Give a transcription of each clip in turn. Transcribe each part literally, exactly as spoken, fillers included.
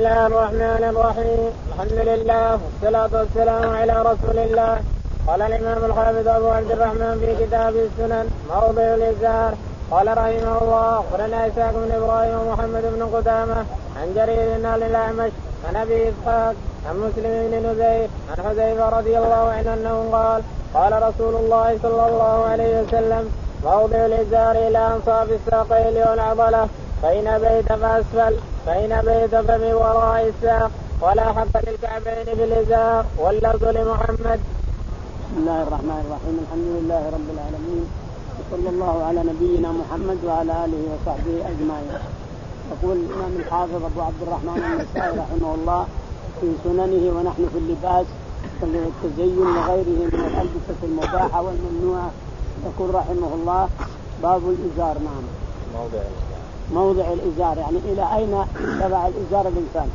الله الرحمن الرحيم. الحمد لله والصلاة والسلام على رسول الله. قال الإمام الحافظ أبو عبد الرحمن في كتاب السنن موضع الإزار. قال رحمه الله أخبرنا إسحاق بن إبراهيم ومحمد بن قدامة عن جرير عن الأعمش عن أبي إسحاق عن مسلم بن نزير عن حذيفة رضي الله عنه أنه قال قال رسول الله صلى الله عليه وسلم موضع الإزار إلى أنصاف الساقين والعضلة فإن أبيت فأسفل فإن أبيت فمن وراء الساق ولا حق للكعبين في الإزار واللفظ لمحمد. بسم الله الرحمن الرحيم. الحمد لله رب العالمين وصلى الله على نبينا محمد وعلى آله وصحبه أجمعين. يقول الإمام الحافظ أبو عبد الرحمن النسائي رحمه الله في سننه ونحن في اللباس والتزين وغيره من الألبسة المباحة والممنوعة. يقول رحمه الله باب الإزار. نعم موضع موضع الإزار يعني إلى أين تبع الإزار الإنسان.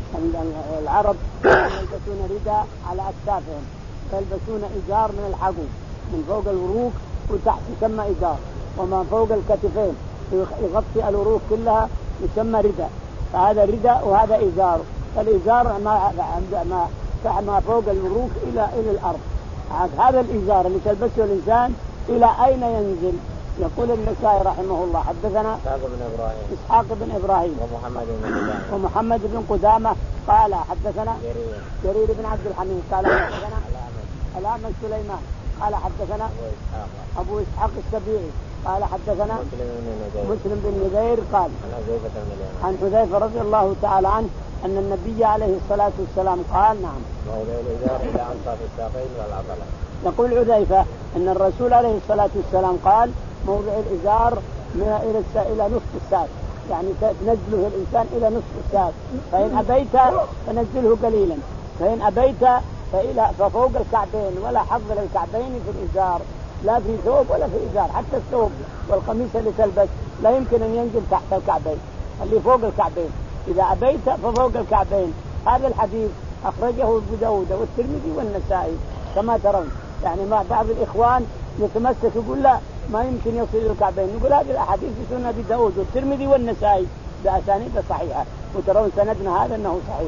العرب يلبسون رداء على أكتافهم يلبسون إزار من الحقوق من فوق الوروك وتحت يسمى إزار وما فوق الكتفين يغطي الوروك كلها يسمى رداء. فهذا رداء وهذا إزار. الإزار ما ما ما فوق الوروك إلى إلى الأرض. هذا الإزار اللي تلبسه الإنسان إلى أين ينزل؟ يقول النسائي رحمه الله حدثنا إسحاق بن إبراهيم إسحاق بن إبراهيم ومحمد بن قدامة ومحمد بن قدامة قال حدثنا جرير جرير بن عبد الحميد قال حدثنا الأعمش سليمان قال حدثنا أبو إسحاق السبيعي قال حدثنا مسلم بن نذير قال عن حذيفة رضي الله تعالى عنه أن النبي عليه الصلاة والسلام قال نعم موضع الإزار إلى أنصاف الساقين والعضلة. يقول حذيفة أن الرسول عليه الصلاة والسلام قال موضع الإزار من إلى إلى نصف الساق يعني تنزله الإنسان إلى نصف الساق. فإن أبيت فنزله قليلا فإن أبيت فإلى ففوق الكعبين ولا حظ للكعبين في الإزار لا في ثوب ولا في إزار. حتى الثوب والقميص اللي تلبس لا يمكن أن ينزل تحت الكعبين اللي فوق الكعبين. إذا أبيت ففوق الكعبين. هذا الحديث أخرجه أبو داود والترمذي والنسائي كما ترون. يعني ما بعض الإخوان يتمسك يقول لا ما يمكن يصل الكعبين. نقول هذه الأحاديث في سنن أبي داود والترمذي والنسائي بأسانيد صحيحة وترون سندنا هذا أنه صحيح.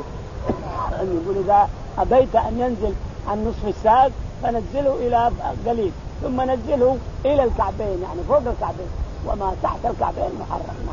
يقول إذا أبيت أن ينزل عن نصف الساق فنزله إلى قليل ثم نزله إلى الكعبين يعني فوق الكعبين وما تحت الكعبين محرم.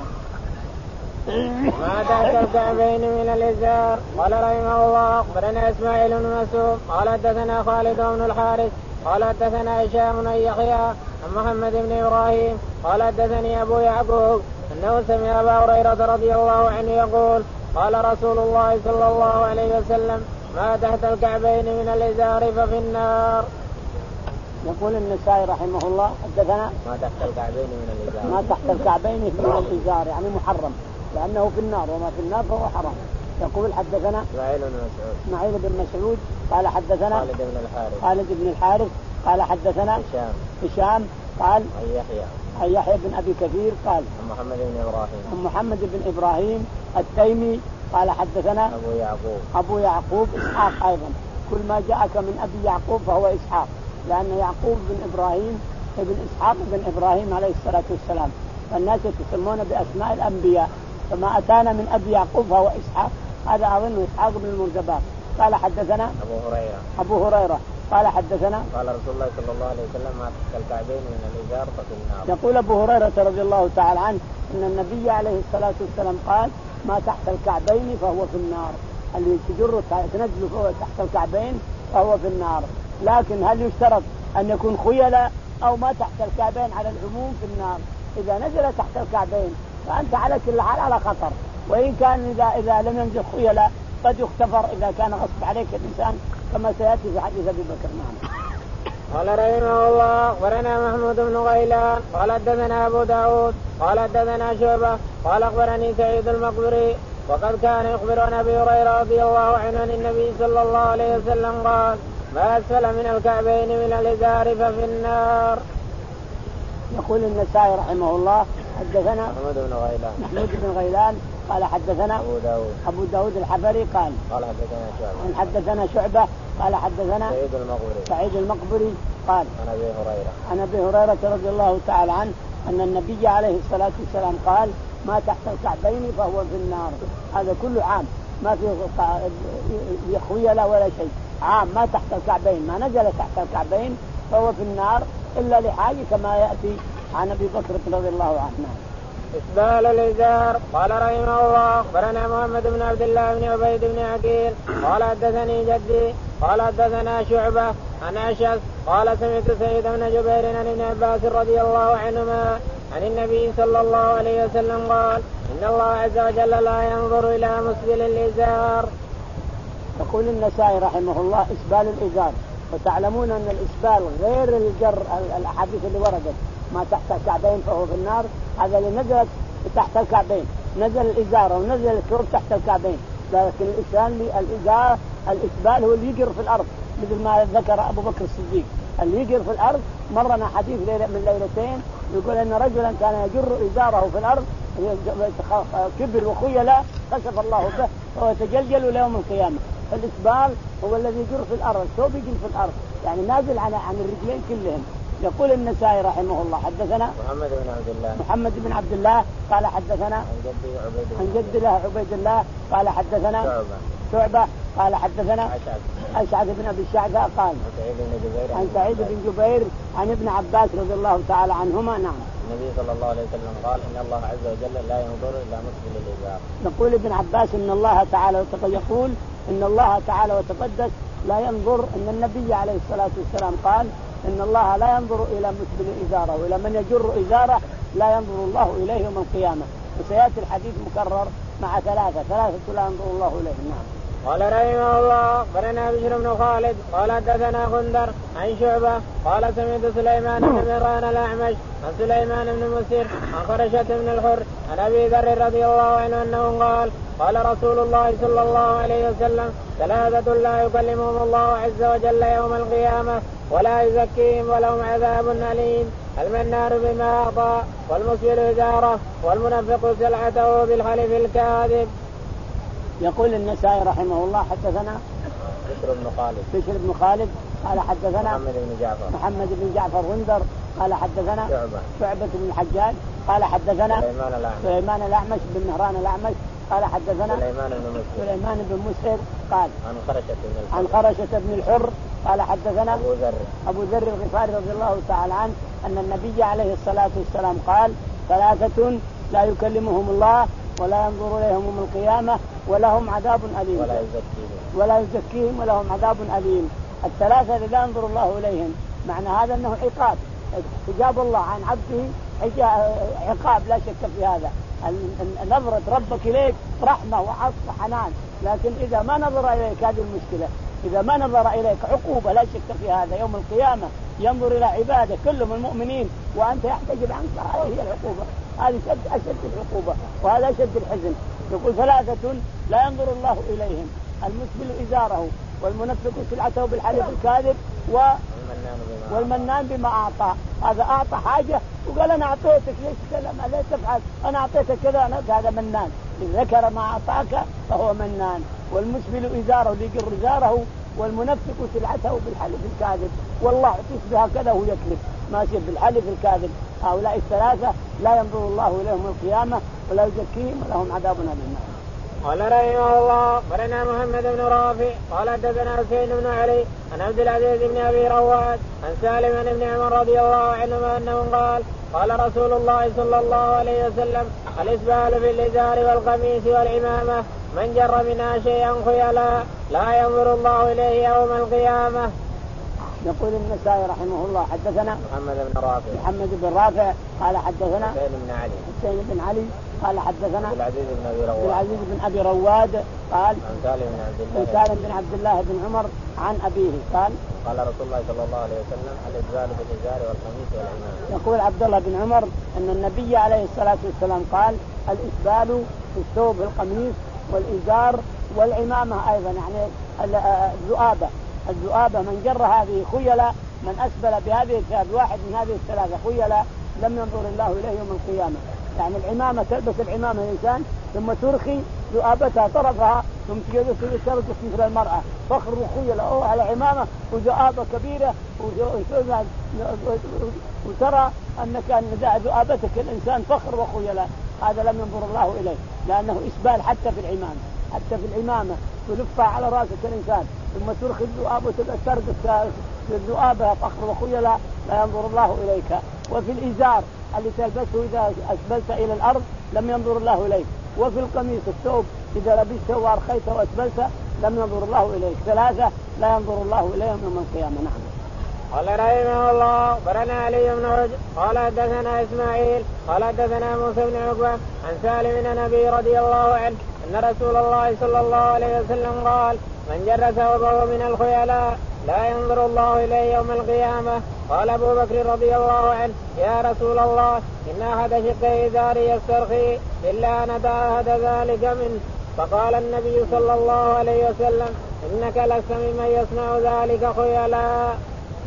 ما تحت الكعبين من الإزار. قال رحمه الله أخبرنا إسماعيل بن مسعود قال حدثنا خالد بن الحارث قال حدثنا هشام بن يحيى عن محمد بن إبراهيم قال حدثني أبو يعقوب أنه سمع أبا هريرة رضي الله عنه يقول قال رسول الله صلى الله عليه وسلم ما تحت الكعبين من الإزار ففي النار. يقول النسائي رحمه الله حدثنا ما تحت الكعبين من الإزار ما تحت الكعبين من الإزار يعني محرم لأنه في النار وما في النار فهو حرام. يقول حدثنا إسماعيل بن مسعود إسماعيل بن مسعود قال حدثنا خالد بن الحارث خالد بن الحارث قال حدثنا هشام هشام قال عن يحيى عن يحيى بن أبي كثير قال عن محمد بن إبراهيم عن محمد بن إبراهيم التيمي قال حدثنا أبو يعقوب أبو يعقوب إسحاق. أيضا كل ما جاءك من أبي يعقوب فهو إسحاق لأن يعقوب بن إبراهيم ابن إسحاق بن إبراهيم عليه الصلاة والسلام. فالناس يتسمون بأسماء الأنبياء فما أتانا من أبي يعقوب فهو إسحاق. هذا أظن إسحاق بن المرزبان. قال حدثنا أبو هريرة أبو هريرة قال حدثنا قال رسول الله صلى الله عليه وسلم ما تحت الكعبين من الإزار ففي النار. يقول أبو هريرة رضي الله تعالى عنه أن النبي عليه الصلاة والسلام قال ما تحت الكعبين فهو في النار. اللي تجر تنزل تحت الكعبين فهو في النار. لكن هل يشترط أن يكون خيلاء أو ما تحت الكعبين؟ على العموم في النار. إذا نزل تحت الكعبين فأنت على كل حال على خطر. وإن كان إذا إذا لم ينزل خيلاء قد يختفر إذا كان غصب عليك الإنسان كما سيأتي في حديث أبي بكر. نعم. قال رحمه الله أخبرنا محمود بن غيلان قال حدثنا أبو داود قال حدثنا شعبة قال أخبرني سعيد المقبري وقد كان يخبر عن أبي هريرة رضي الله عنه عن النبي صلى الله عليه وسلم قال ما أسفل من الكعبين من الإزار ففي النار. يقول النسائي رحمه الله حدثنا محمود بن غيلان محمود بن غيلان قال حدثنا أبو داود أبو داود الحبري قال قال حدثنا شعبة حدثنا شعبة قال حدثنا سعيد المقبري سعيد المقبري قال عن أبي هريرة عن أبي هريرة رضي الله تعالى عنه أن النبي عليه الصلاة والسلام قال ما تحت الكعبين فهو في النار. هذا كله عام ما في خيلة ولا شيء، عام ما تحت الكعبين، ما نزل تحت الكعبين فهو في النار إلا لحاجة كما يأتي عن أبي بكر رضي الله عنه. إسبال الإزار. قال رحمه الله أخبرنا محمد بن عبد الله بن عبيد بن عقيل قال حدثني جدي قال حدثنا شعبة عن أشعث قال سمعت سعيد بن جبير عن ابن عباس رضي الله عنهما عن النبي صلى الله عليه وسلم قال إن الله عز وجل لا ينظر إلى مسبل الإزار. يقول النسائي رحمه الله إسبال الإزار، وتعلمون أن الإسبال غير الجر الأحاديث اللي وردت ما تحت الكعبين فهو في النار، هذا اللي نزلت تحت الكعبين، نزل الإزار ونزل الثوب تحت الكعبين، لكن الإسلام الإزار الإسبال هو اللي يجر في الأرض مثل ما ذكر أبو بكر الصديق، اللي يجر في الأرض. مرنا حديث ليلة من ليلتين يقول أن رجلا كان يجر إزاره في الأرض كبر وخيلا خسف الله به وهو يتجلجل ليوم القيامة. فالإسبال هو الذي يجر في الأرض، الثوب يجر في الأرض يعني نازل عن عن الرجلين كلهم. يقول النسائي رحمه الله حدثنا محمد بن عبد الله محمد بن عبد الله قال حدثنا عن جدي عبيد عن جد له عبيد الله قال حدثنا شعبة شعبة قال حدثنا أشعث أشعث بن أبي الشعثاء قال عن سعيد بن جبير عن ابن عباس رضي الله تعالى عنهما. نعم. النبي صلى الله عليه وسلم قال إن الله عز وجل لا ينظر إلى مسبل الإزار. يقول ابن عباس إن الله تعالى يقول إن الله تعالى وتقدس لا ينظر، إن النبي عليه الصلاة والسلام قال إن الله لا ينظر إلى مسبل إزاره وإلى من يجر إزاره لا ينظر الله إليه يوم القيامة. وسيأتي الحديث مكرر مع ثلاثة ثلاثة لا ينظر الله إليه. نعم. قال رحمه الله أخبرنا بشر بن خالد قال حدثنا غندر عن شعبة قال سمعت سليمان بن مهران الأعمش عن سليمان بن مسير عن خرشة بن الحر عن أبي ذر رضي الله عنه أنه قال قال رسول الله صلى الله عليه وسلم ثلاثة لا يكلمهم الله عز وجل يوم القيامة ولا يزكيهم ولهم عذاب أليم: المنان بما أعطى، والمسبل إزاره، والمنفق سلعته بالحلف الكاذب. يقول النسائي رحمه الله حدثنا بشر بن خالد بشر بن خالد قال حدثنا محمد بن جعفر محمد بن جعفر غندر قال حدثنا شعبة شعبة بن الحجاج قال حدثنا سليمان الأعمش سليمان الأعمش بن مهران الأعمش قال حدثنا سليمان بن مسير سليمان بن مسير قال عن خرشة بن الحر عن خرشة بن الحر قال حدثنا أبو ذر أبو ذر الغفاري رضي الله تعالى عنه أن النبي عليه الصلاة والسلام قال ثلاثة لا يكلمهم الله ولا ينظر إليهم يوم القيامة ولهم عذاب أليم ولا يزكيهم ولا يزكيهم ولهم عذاب أليم. الثلاثة اللي لا ينظر الله إليهم معنى هذا أنه عقاب، حجاب الله عن عبده عقاب لا شك في هذا. نظرة ربك إليك رحمة وعطف وحنان، لكن إذا ما نظر إليك هذه المشكلة، إذا ما نظر إليك عقوبة لا شك في هذا. يوم القيامة ينظر إلى عباده كلهم المؤمنين وأنت يحتجب عنك، هذه هي العقوبة، هذه أشد العقوبة وهذا أشد الحزن. يقول ثلاثة لا ينظر الله إليهم: المسبل إزاره، والمنفق سلعته بالحلف الكاذب، و والمنان بما أعطى. هذا أعطى حاجة وقال أنا أعطيتك ليش كذا ما ليش تفعل، أنا أعطيتك كذا، هذا منان. إن ذكر ما أعطاك فهو منان. والمسبل إزاره ليجر إزاره، والمنفق سلعته بالحلف الكاذب. والله أعطيك بها كذا وهو يكذب ماشي بالحلف الكاذب. هؤلاء الثلاثة لا ينظر الله إليهم القيامة ولا يزكيهم ولهم عذاب أليم. قال رحمه الله قرنا محمد بن رافع قال حدثنا حسين بن علي عن عبد العزيز بن ابي رواد عن سالم بن عمر رضي الله عنهما انه قال قال رسول الله صلى الله عليه وسلم: الاسبال في الازار والقميص والعمامه، من جر منها شيئا خيلا لا ينظر الله اليه يوم القيامه. يقول النسائي رحمه الله حدثنا محمد بن رافع محمد بن رافع قال حدثنا حسين بن علي حسين بن علي قال حدثنا عبد العزيز بن ابي رواد عبد العزيز بن ابي رواد قال عن سالم بن عبد الله سالم بن عبد الله بن عمر عن ابيه قال قال رسول الله صلى الله عليه وسلم: الاسبال في الازار والقميص والعمامه. يقول عبد الله بن عمر ان النبي عليه الصلاه والسلام قال: الاسبال في الثوب القميص والازار والعمامه ايضا، يعني الذؤابه الذؤابه من جر هذه خيلا، من اسبل بهذه الثياب واحد من هذه الثلاثه خيلا لم ينظر الله اليه يوم القيامه. يعني العمامه تلبس العمامه الانسان ثم ترخي ذؤابتها طرفها ثم تلبس مثل المراه فخر وخيلا أوه على عمامه وذؤابه كبيره، وترى انك ذؤابتك الانسان فخر وخيلا، هذا لم ينظر الله اليه لانه اسبال حتى في العمامه، حتى في العمامة تلفها على رأسك الإنسان ثم ترخي الذؤاب وتبقى ترقص الذؤابها فخر وخيلا لا ينظر الله إليك. وفي الإزار اللي تلبسه إذا أسبلت إلى الأرض لم ينظر الله إليك. وفي القميص الثوب إذا لبسته وأرخيته وأسبلته لم ينظر الله إليك. ثلاثة لا ينظر الله إليهم يوم القيامة. نعم. قال رحمه الله برنا علي بن عج قال حدثنا إسماعيل قال حدثنا موسى بن عقبة عن سالم بن نبي رضي الله عنه أن رسول الله صلى الله عليه وسلم قال من جر ثوبه من الخيلاء لا ينظر الله إليه يوم القيامة. قال أبو بكر رضي الله عنه يا رسول الله إن أحد شقي إزاري يسترخي إلا أن أتعهد ذلك منه. فقال النبي صلى الله عليه وسلم إنك لست ممن يصنع ذلك خيلاء.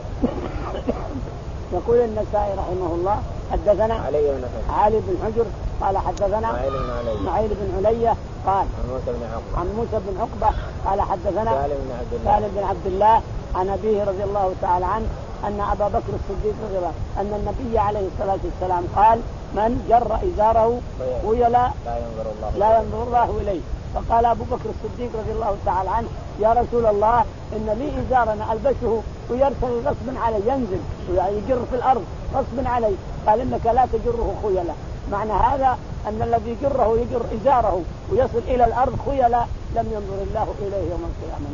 يقول النسائي رحمه الله حدثنا علي بن علي بن حجر قال حدثنا اسماعيل بن علية قال عن موسى بن عقبة قال حدثنا سالم بن عبد الله عن أبيه رضي الله تعالى عنه أن أبا بكر الصديق رضي الله أن النبي عليه الصلاة والسلام قال من جر إزاره خيلاء لا ينظر الله إليه. فقال أبو بكر الصديق رضي الله تعالى عنه يا رسول الله إن لي إزارنا ألبسه ويرتوي غصب علي ينزل ويجر في الأرض غصب علي. قال إنك لا تجره خيلاء. معنى هذا أن الذي يجره يجر إزاره ويصل إلى الأرض خيلاء لم ينظر الله إليه يوم القيامة.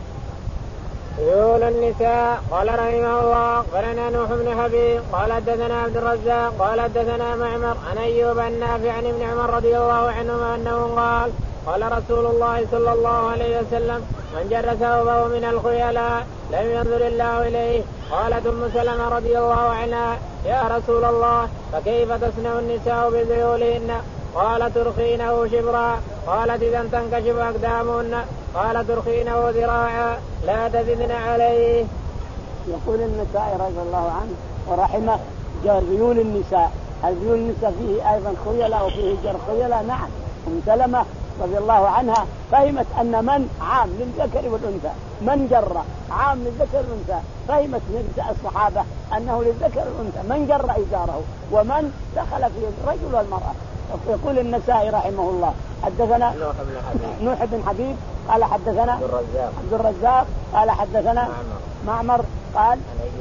يقول النساء قال رحمه الله قرنا نوح بن حبيب قال حدثنا عبد الرزاق قال حدثنا معمر عن أيوب عن نافع عن ابن عمر رضي الله عنهما أنه قال قال رسول الله صلى الله عليه وسلم من جر ثوبه من الخيلاء لم ينظر الله إليه. قالت أم سلمة رضي الله عنها يا رسول الله فكيف تصنع النساء بذيولهن؟ قال ترخينه شبرا. قالت إذا تنكشف أقدامهن. قال ترخينه ذراعا لا تزدن عليه. يقول النسائي رضي الله عنه ورحمه جر ذيول النساء. الذيول النساء فيه أيضا خيلاء وفيه جر خيلاء. نعم. أم سلمة رضي الله عنها فهمت أن من عام للذكر والأنثى من جر عام للذكر والأنثى. فهمت نساء الصحابة أنه للذكر والأنثى من جر إزاره ومن دخل فيه الرجل والمرأة. يقول النسائي رحمه الله حدثنا نوح بن حبيب قال حدثنا عبد الرزاق قال حدثنا معمر قال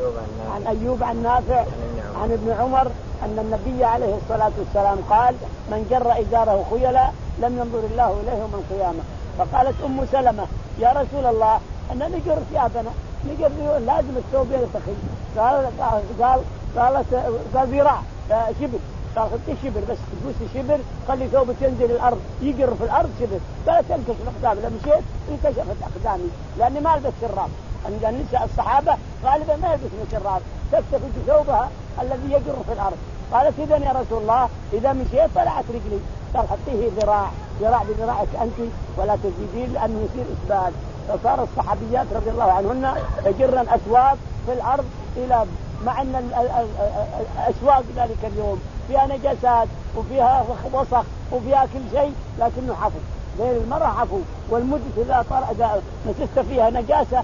عن أيوب عن نافع عن ابن عمر أن النبي عليه الصلاة والسلام قال من جر إزاره خيلاء لم ينظر الله إليه يوم القيامة. فقالت أم سلمة يا رسول الله أن نجر ثيابنا نجر لازم الثوب يرتخي. قال قال قال قال ذراع شبر. قال خذي شبر بس تبوسي شبر خلي ثوبك ينزل الأرض يجر في الأرض شبر. قال تنكشف أقدامي. لما مشيت انكشفت أقدامي لأني ما ألبس شراب. أن نساء الصحابة غالبا ما يلبسون شراب تكتفي بثوبها الذي يجر في الأرض. قالت إذا يا رسول الله إذا مشيت فلعت رجلي. قال حطيه ذراع ذراع بذراعك أنت ولا تزيدين لأنه يصير إسبال. فصار الصحابيات رضي الله عنهن يجرن أسواق في الأرض إلى مع أن الأسواق ذلك اليوم فيها نجاسات وفيها وسخ وفيها كل شيء لكنه حفظ. غير المرأة عفو والمدة إذا نسست فيها نجاسة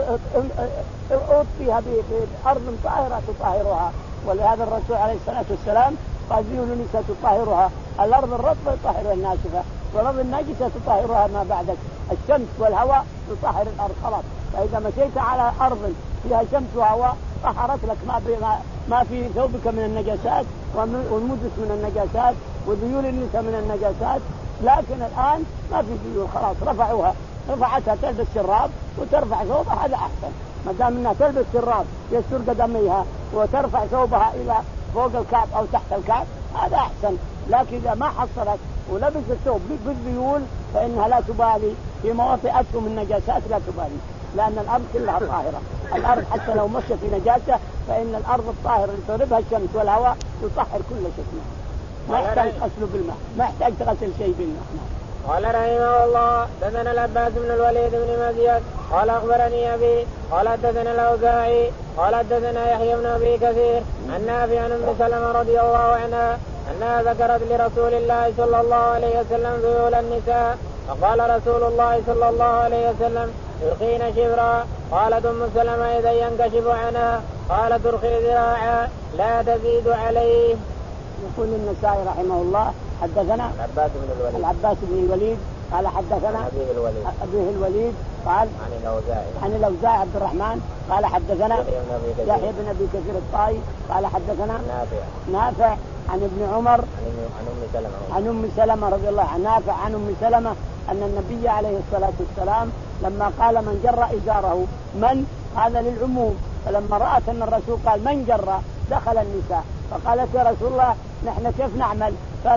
أوط فيها بأرض طاهرة تطهرها. ولهذا الرسول عليه الصلاة والسلام قال ذيول النساء تطهرها الأرض الرطبة تطهرها الناشفة والأرض الناجسة تطهرها ما بعدك. الشمس والهواء تطهر الأرض خلاص. فإذا مشيت على أرض فيها شمس وهواء طهرت لك ما, ما في ثوبك من النجاسات والمدس من النجاسات وذيول النساء من النجاسات. لكن الآن ما في ذيول خلاص رفعوها رفعتها تلبس شراب وترفع ثوبها هذا أحسن. ما دام انها تلبس شراب يستر قدميها وترفع ثوبها الى فوق الكعب او تحت الكعب هذا احسن. لكن اذا ما حصلت ولبس الثوب بالذيول فانها لا تبالي في مواطئ اتهم النجاسات لا تبالي لان الارض كلها طاهره. الارض حتى لو مشت في نجاسه فان الارض الطاهره اللي تضربها الشمس والهواء تطهر كل شيء. ما يحتاج غسل بالماء ما يحتاج تغسل شيء بالماء. قال رحمه الله دثنا العباس بن الوليد بن مزيد قال أخبرني أبي قال دثنا الأوزاعي قال دثنا يحيى بن أبي كثير عن نافع عن أم سلمة رضي الله عنها أنها ذكرت لرسول الله صلى الله عليه وسلم ذيول النساء فقال رسول الله صلى الله عليه وسلم ترخين شبرا. قالت أم سلمة إذا ينكشف عنها قال ترخي ذراعا لا تزيد عليه. يقول النسائي رحمه الله حدثنا العباس بن الوليد, العباس بن الوليد قال حدثنا أبيه الوليد أبيه الوليد قال عن الأوزاعي عن الأوزاعي عبد الرحمن قال حدثنا يحيى بن أبي كثير الطائي قال حدثنا نافع نافع عن ابن عمر عن أم سلمة عن أم سلمة رضي الله عنها نافع عن أم سلمة أن النبي عليه الصلاة والسلام لما قال من جر إزاره من هذا للعموم، فلما رأت أن الرسول قال من جر دخل النساء فقالت يا رسول الله نحن كيف نعمل؟ قال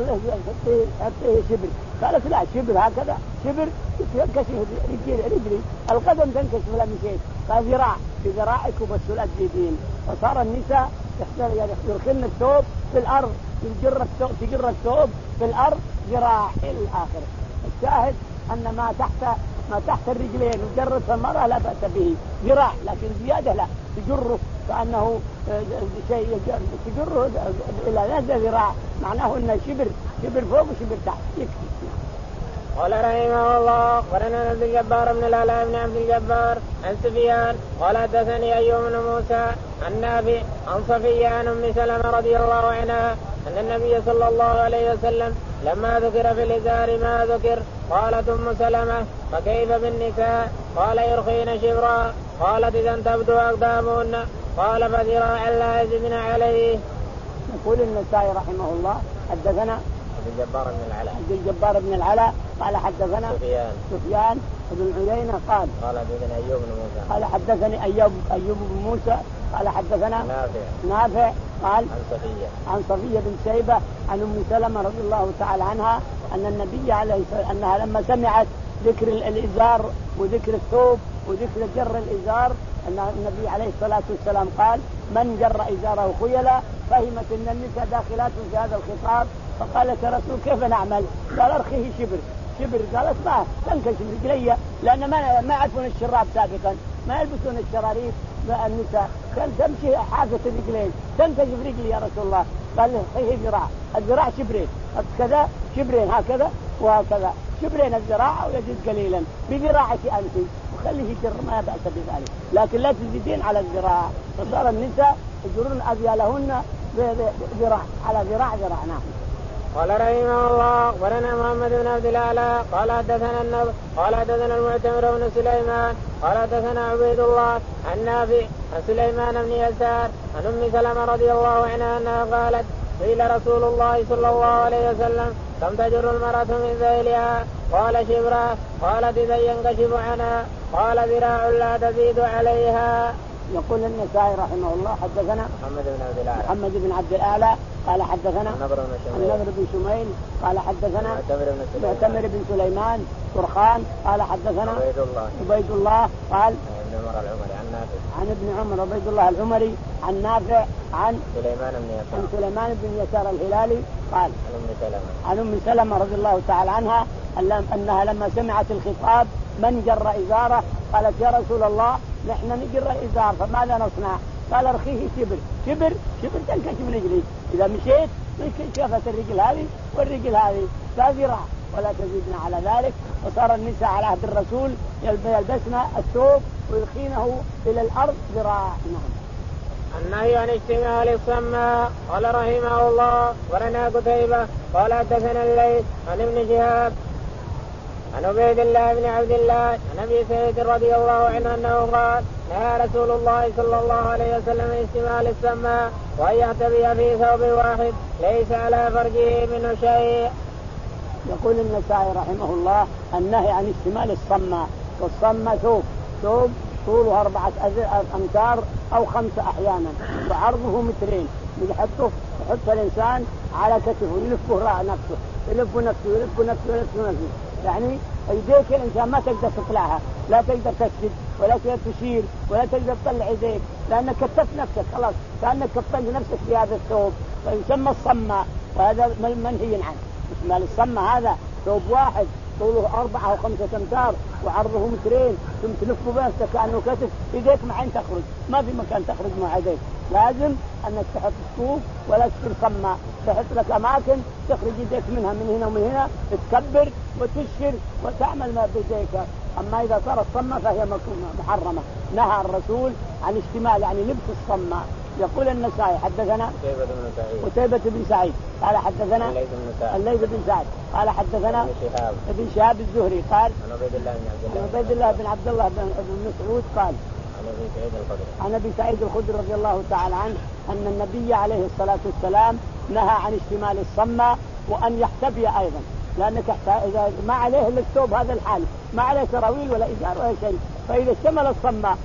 حطيه شبر. قالت لا شبر هكذا شبر تنكشف رجلي رجلي القدم تنكشف ولا مشيت. قال ذراع بذراعك وبالسلات بيدين. فصار النساء يرخلن الثوب في الأرض تجر الثوب تجر الثوب في الأرض ذراع إلى الآخر. الشاهد أن ما تحت ما تحت الرجلين وجرت المرأة لا بأس به ذراع، لكن زيادة لا تجره كأنه شيء تجره إلى نزل ذراع معناه أنه شبر شبر فوق وشبر تحت يكفي. قال رحمه الله قرنا عبد الجبار بن العلاء بن عبد الجبار عن سفيان قال حدثني أيوب بن موسى عن نافع عن صفية عن أم سلمة رضي الله عنها أن النبي صلى الله عليه وسلم لما ذكر في الإزار ما ذكر قالت أم سلمة فكيف بالنساء؟ قال يرخين شبرا. قالت إذا تبدو أقدامهن قال فذراعا لا يزدن عليه. يقول النسائي رحمه الله حدثنا عبد الجبار بن العلاء عبد الجبار بن العلاء قال حدثنا سفيان سفيان بن عيينة قال قال حدثني أيوب بن موسى قال حدثني أيوب أيوب بن موسى قال حدثنا نافع نافع قال عن صفية عن صفية بن شيبة عن أم سلمة رضي الله تعالى عنها أن النبي عليه الصلاة أنها لما سمعت ذكر الإزار وذكر الثوب وذكر جر الإزار أن النبي عليه الصلاة والسلام قال من جر إزاره خيلا فهمت أن النساء داخلات في هذا الخطاب فقالت يا رسول كيف نعمل؟ قال ارخيه شبر شبر. قالت ما تنكشف رجلي لأن ما ما يعرفون الشراب سابقا ما يلبسون الشراريب النساء كان تمشي حافة الرجلين تنكشف رجلي يا رسول الله. قال ارخيه ذراع الذراع شبرين كذا شبرين هكذا وهكذا شبرين الذراع ويزيد قليلا بذراعك أنت وخليه يجر ما بأس بذلك لكن لا تزيدين على الذراع. فصار النساء يجرون أذيالهن ذراع على ذراع ذراع. نعم. قال رحمه الله ولنا محمد بن عبد الأعلى قال حدثنا النضر قال حدثنا المعتمر بن سليمان قال حدثنا عبيد الله عن نافع عن سليمان بن يسار عن أم سلمة رضي الله عنها أنها قالت قيل رسول الله صلى الله عليه وسلم كم تجر المرأة من ذيلها؟ قال شبرا. قالت إذا ينكشف عنها قال ذراع لا تزيد عليها. يقول النسائي رحمه الله حدثنا محمد بن عبد الأعلى محمد بن عبد الأعلى قال حدثنا النضر بن شميل قال حدثنا معتمر بن سليمان فرخان قال حدثنا عبيد الله عبيد الله قال ابن عمر العمري عن نافع عن ابن عمر عبيد الله العمري عن نافع عن سليمان بن يسار عن سليمان بن يسار الهلالي قال عن أم سلمة عن أم سلمة رضي الله تعالى عنها أنها لما سمعت الخطاب من جر إزاره قالت يا رسول الله نحن نجر إزار فماذا نصنع؟ قال ارخيه شبر شبر شبر تنكشف رجلي إذا مشيت شافت الرجل هذه والرجل هذه لا ذراع ولا تزيدنا على ذلك. وصار النساء على عهد الرسول يلبسن الثوب ويلقينه إلى الأرض ذراع. نعم. النهي عن اشتمال الصماء. قال رحمه الله ولنا قتيبة قال حدثنا الليث عن ابن شهاب عن عبيد الله بن عبد الله عن ابي سعيد رضي الله عنه انه قال نهى رسول الله صلى الله عليه وسلم عن اشتمال السماء وان يحتبي في ثوب واحد ليس على فرجه منه شيء. يقول النسائي رحمه الله النهي عن اشتمال الصماء. والصماء ثوب ثوب طوله أربعة أمتار أو خمسة أحيانا وعرضه مترين يحطه يحط الإنسان على كتفه يلفه رأى نفسه يلف نفسه يلف نفسه يلف نفسه يعني يديك الإنسان ما تقدر تطلعها لا تقدر تسجد ولا تقدر تشير ولا تقدر تطلع يديك لأنك كتفت نفسك خلاص كأنك كتفت نفسك في هذا الثوب فيسمى الصماء وهذا منهي عنه. اسمه الصماء هذا ثوب واحد طوله أربعة أو خمسة أمتار وعرضه مترين ثم تلفه بنفسك كأنه كتف يديك معين تخرج ما في مكان تخرج مع يديك لازم أنك تحط الصوف ولا تصير صماء تحط لك أماكن تخرج يديك منها من هنا ومن هنا تكبر وتشر وتعمل ما بيديك. أما إذا صارت صماء فهي محرمة. نهى الرسول عن اشتمال يعني لبس الصماء يقول النسائي حدثنا قتيبة بن سعيد قتيبة بن سعيد قال حدثنا الليث بن سعد الليث بن سعد قال حدثنا ابن شهاب ابن شهاب الزهري قال عن عبيد الله بن عبد الله عن عبيد الله بن عبد الله بن مسعود قال عن ابي سعيد الخدري عن ابي سعيد الخدري رضي الله تعالى عنه ان النبي عليه الصلاه والسلام نهى عن اشتمال الصمة وان يحتبي ايضا، لانك اذا ما عليه الا الثوب هذا الحال ما عليه سراويل ولا ازار ولا شيء، فاذا اشتمل الصمة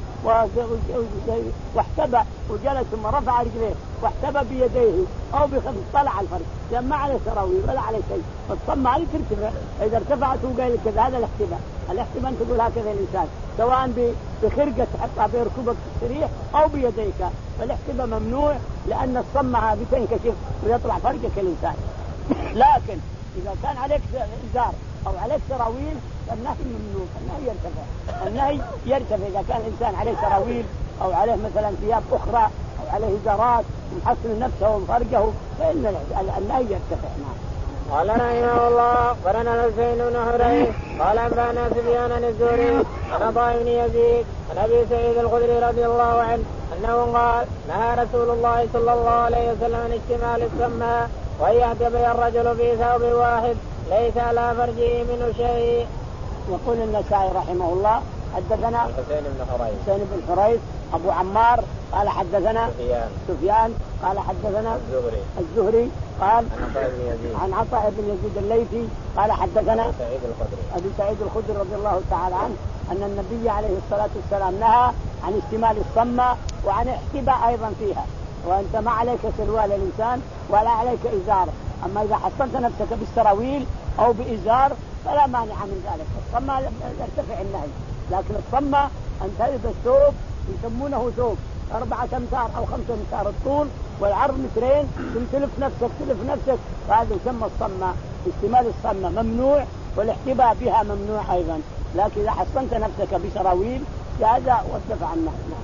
واحتبى وجلس ثم رفع رجليه واحتبى بيديه او بخف طلع الفرج لان ما عليه سراويل ولا عليه شيء، فالصمة هذه ترتفع، اذا ارتفعت وقال كذا هذا الاحتباء. الاحتباء تقول هكذا الانسان سواء بخرقة تحطها بركبك تستريح او بيديك، فالاحتباء ممنوع لان الصمة بتنكشف ويطلع فرجك الانسان. لكن اذا كان عليك ازار او عليك سراويل فالنهي ممنوع، النهي يرتفع، النهي يرتفع اذا كان الانسان عليه سراويل او عليه مثلا ثياب اخرى او عليه ازارات ومحصن نفسه ومفرجه فان النهي يرتفع. قال رحمه الله قرنا الحسين بن حريث قال انبانا سفيان عن الزهري عن عطاء بن يزيد عن ابي سعيد الخدري رضي الله عنه انه قال نهى رسول الله صلى الله عليه وسلم عن اشتمال السماء وان يحتبي الرجل في ثوب واحد ليس على فرجه منه شيء. يقول النسائي رحمه الله حدثنا حسين بن حريث حسين بن حريث ابو عمار قال حدثنا سفيان سفيان قال حدثنا الزهري الزهري قال عن عطاء بن يزيد عن عطاء بن يزيد الليثي قال حدثنا أبي سعيد الخدري ابي سعيد الخدري رضي الله تعالى عنه ان النبي عليه الصلاه والسلام نهى عن اشتمال الصمة وعن احتباء ايضا فيها، وانت ما عليك سروال الانسان ولا عليك ازار، اما اذا حصنت نفسك بالسراويل او بازار فلا مانع من ذلك، الصمة يرتفع النهي، لكن الصمة ان تلبس الثوب يسمونه ثوب أربعة أمتار أو خمسة أمتار الطول والعرض مترين ثم تلف نفسك تلف نفسك فهذا يسمى الصمة. اشتمال الصمة ممنوع والاحتباء بها ممنوع أيضا، لكن إذا حصنت نفسك بسراويل هذا وارتفع النهي.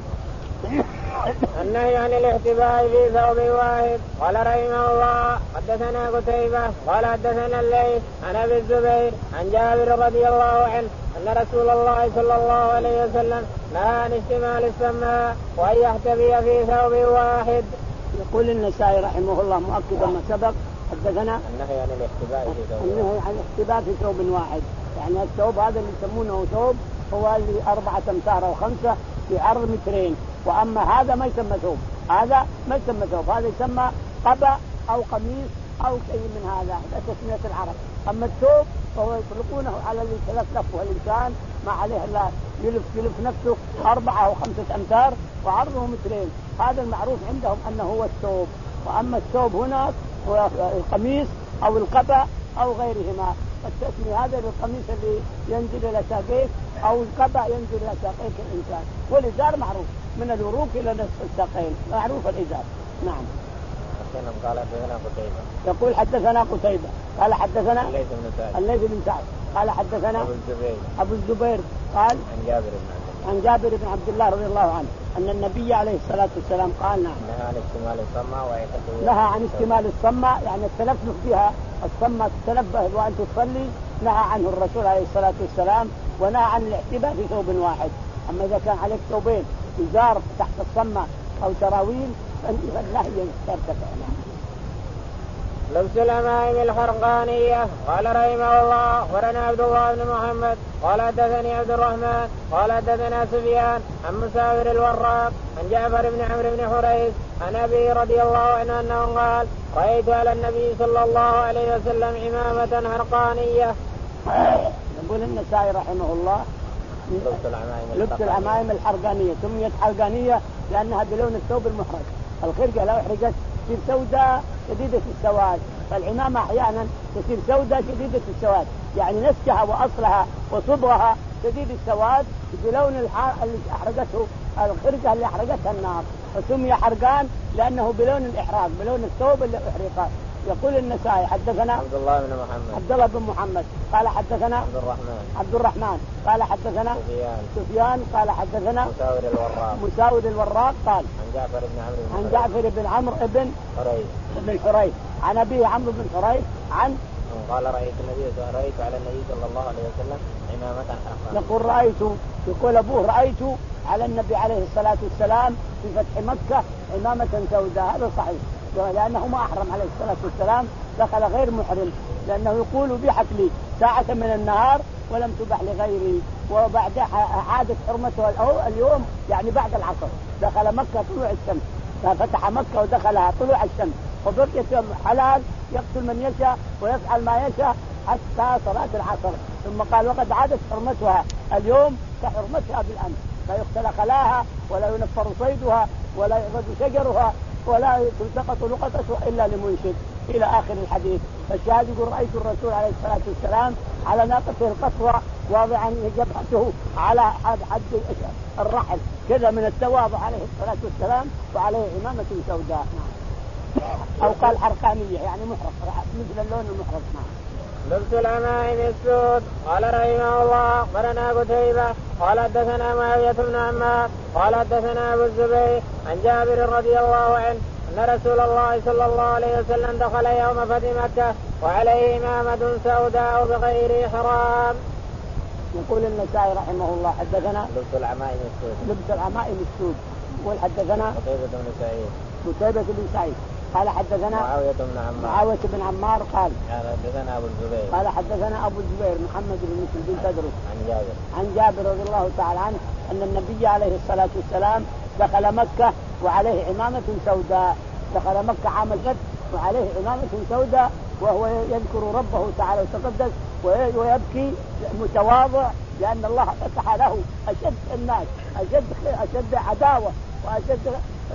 النهي عن الاحتباء في ثوب واحد. قال رحمه الله حدثنا قتيبة قال حدثنا الليث عن ابي الزبير عن جابر رضي الله عنه ان رسول الله صلى الله عليه وسلم نهى عن اشتمال السماء وان يحتبي في ثوب واحد. يقول النسائي رحمه الله مؤكدا ما سبق حدثنا النهي عن الاحتباء في ثوب النهي عن الاحتباء في ثوب واحد، يعني الثوب هذا اللي يسمونه ثوب هو اللي أربعة أمتار أو خمسة في عرض مترين، وأما هذا ما يسمى ثوب، هذا ما يسمى ثوب، هذا يسمى قبا أو قميص أو شيء من هذا، هذا تسمية العرب. أما الثوب فهو يطلقونه على اللي يتلفه الإنسان ما عليه إلا يلف يلف نفسه أربعة أو خمسة أمتار وعرضه مترين، هذا المعروف عندهم أنه هو الثوب. وأما الثوب هنا هو القميص أو القبا أو غيرهما، التسمية هذا للقميص اللي ينزل إلى ساقيه أو القبا ينزل إلى ساقيه الإنسان، والإزار معروف من الوروك إلى نصف الساقين معروف الإزار. نعم. قال حدثنا قتيبة يقول حدثنا قتيبة قال حدثنا الليث بن سعد الليث بن سعد قال حدثنا أبو الزبير أبو الزبير قال عن جابر بن عبد الله عن جابر بن عبد الله رضي الله عنه أن النبي عليه الصلاة والسلام قال نعم نهى عن اشتمال الصمة ويحتبي نهى عن اشتمال الصمة، يعني التلفف بها الصمة تتنبه وأنت تصلي نهى عنه الرسول عليه الصلاة والسلام، ونهى عن الاحتباء في ثوب واحد. أما إذا كان عليك ثوبين إزار تحت الصمة أو سراويل فالنهي يرتفع. لبس الأمائم الحرقانية. قال رحمه الله أخبرنا عبد الله بن محمد قال حدثني عبد الرحمن قال حدثنا سفيان عن مساور الوراق عن جعفر بن عمرو بن حريث عن أبي رضي الله عنه أنه قال رأيت على النبي صلى الله عليه وسلم عمامة حرقانية. يقول النسائي رحمه الله لبس العمائم لبس العمائم الحرقانية سميت حرقانية لأنها بلون الثوب المحرق، الخرقة لو احرقت تصير سوداء شديدة السواد، فالعمامة أحيانا تصير سوداء شديدة السواد، يعني نسجها وأصلها وصبغها شديد السواد بلون الحار اللي أحرقته الخرقة اللي أحرقتها النار، فسمي حرقان لأنه بلون الإحراق بلون الثوب اللي أحرقه. يقول النسائي حدثنا عبد الله بن محمد عبد الله بن محمد قال حدثنا عبد الرحمن عبد الرحمن قال حدثنا سفيان سفيان قال حدثنا مساور الوراق مساور الوراق قال عن جعفر بن عمرو بن عن جعفر بن عمرو بن حريث بن حريث عن أبيه عمرو بن حريث عن قال رأيت النبي رأيت على النبي صلى الله عليه وسلم عمامة حرقانية. يقول رأيت يقول أبوه رأيت على النبي عليه الصلاة والسلام في فتح مكة عمامة سوداء هذا صحيح، لأنه ما أحرم عليه الصلاة والسلام، دخل غير محرم، لأنه يقول أبيحت لي ساعة من النهار ولم تبح لغيري، وبعدها عادت حرمتها اليوم يعني بعد العصر، دخل مكة طلوع الشمس، فتح مكة ودخلها طلوع الشمس، وبقيت حلال يقتل من يشاء ويفعل ما يشاء حتى صلاة العصر، ثم قال وقد عادت حرمتها اليوم كحرمتها بالأمس، لا يقتل خلاها ولا ينفر صيدها ولا يغض شجرها ولا تلتقط لقطتها إلا لمنشد إلى آخر الحديث. فالشاهد يقول رأيت الرسول عليه الصلاة والسلام على ناقته القصوى واضعا جبهته على حد الرحل كذا من التواضع عليه الصلاة والسلام، وعليه عمامة سوداء أو قال حرقانية يعني محرق مثل اللون المحرق. لبس العمائم السود. قال رحمه الله أخبرنا قتيبة قال حدثنا معاوية بن عمار قال حدثنا أبو الزبير عن جابر رضي الله عنه أن رسول الله صلى الله عليه وسلم دخل يوم فتح مكة وعليه إمامة سوداء بغير إحرام. يقول النسائي رحمه الله حدثنا لبس العمائم السود لبس العمائم السود والحدثنا قتيبة بن سعيد قتيبة بن سعيد قال حدثنا معاوية بن عمار معاوية بن عمار قال حدثنا أبو الزبير قال حدثنا أبو الزبير محمد بن مسلم بن تدرس عن جابر عن جابر رضي الله تعالى عنه أن النبي عليه الصلاة والسلام دخل مكة وعليه عمامة سوداء، دخل مكة عام الفتح وعليه عمامة سوداء وهو يذكر ربه تعالى وتقدس ويبكي متواضع لأن الله فتح له أشد الناس أشد أشد عداوة وأشد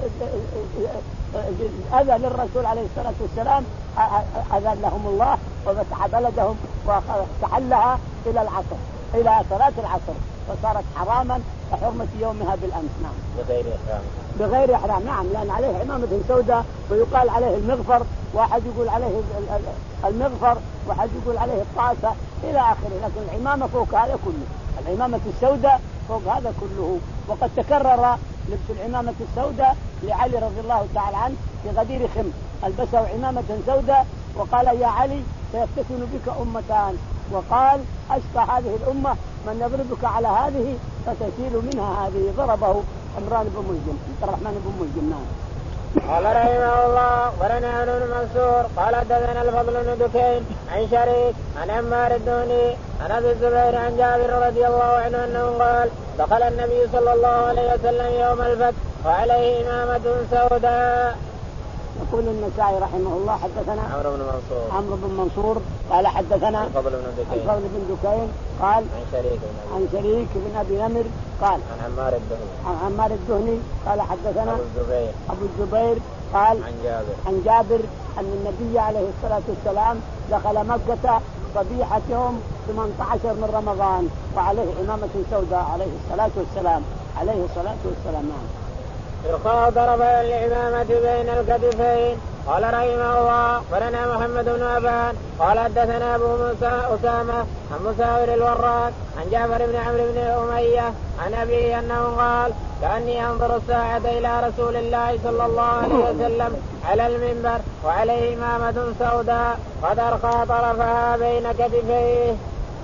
أذى للرسول عليه الصلاة والسلام، أذن لهم الله وفتح بلدهم واستحلها إلى العصر إلى صلاة العصر فصارت حراما كحرمة يومها بالأمس. نعم بغير إحرام بغير إحرام نعم، لأن عليه عمامة سوداء ويقال عليه المغفر، واحد يقول عليه المغفر واحد يقول عليه الطاسة إلى آخره، لكن العمامة فوق هذا كله، العمامة السوداء فوق هذا كله. وقد تكرر لبس العمامة السوداء لعلي رضي الله تعالى عنه في غدير خم ألبسه عمامة سوداء وقال يا علي سيفتتن بك أمتان، وقال أشقى هذه الأمة من يضربك على هذه فتسيل منها هذه. ضربه عمران بن ملجم عبد الرحمن بن ملجم. نعم. قال رحمه الله ورنا بن منصور قال حدثنا الفضل بن دكين عن شريك عن عمار الدوني عن ابي الزبير عن جابر رضي الله عنه انه قال دخل النبي صلى الله عليه وسلم يوم الفتح وعليه إمامة سوداء. يقول النسائي رحمه الله حدثنا عمرو بن منصور عمرو بن منصور قال حدثنا الفضل بن دكين الفضل بن دكين قال عن شريك عن شريك بن ابي نمر قال عن عمار الدهني عن عمار الدهني قال حدثنا ابو الزبير ابو الزبير قال عن جابر عن جابر ان النبي عليه الصلاه والسلام دخل مكه صبيحه يوم ثمانية عشر من رمضان وعليه امامه سوداء عليه الصلاه والسلام عليه الصلاه والسلام. نعم. إرخاء طرفي الإمامة بين الكتفين. قال رحمه الله ولنا محمد بن أبان قال حدثنا أبو موسى أسامة عن مساور الوراق عن جعفر بن عمرو بن أمية عن أبيه أنه قال كأني أنظر الساعة إلى رسول الله صلى الله عليه وسلم على المنبر وعليه إمامة سوداء قد أرخى طرفها بين كتفيه.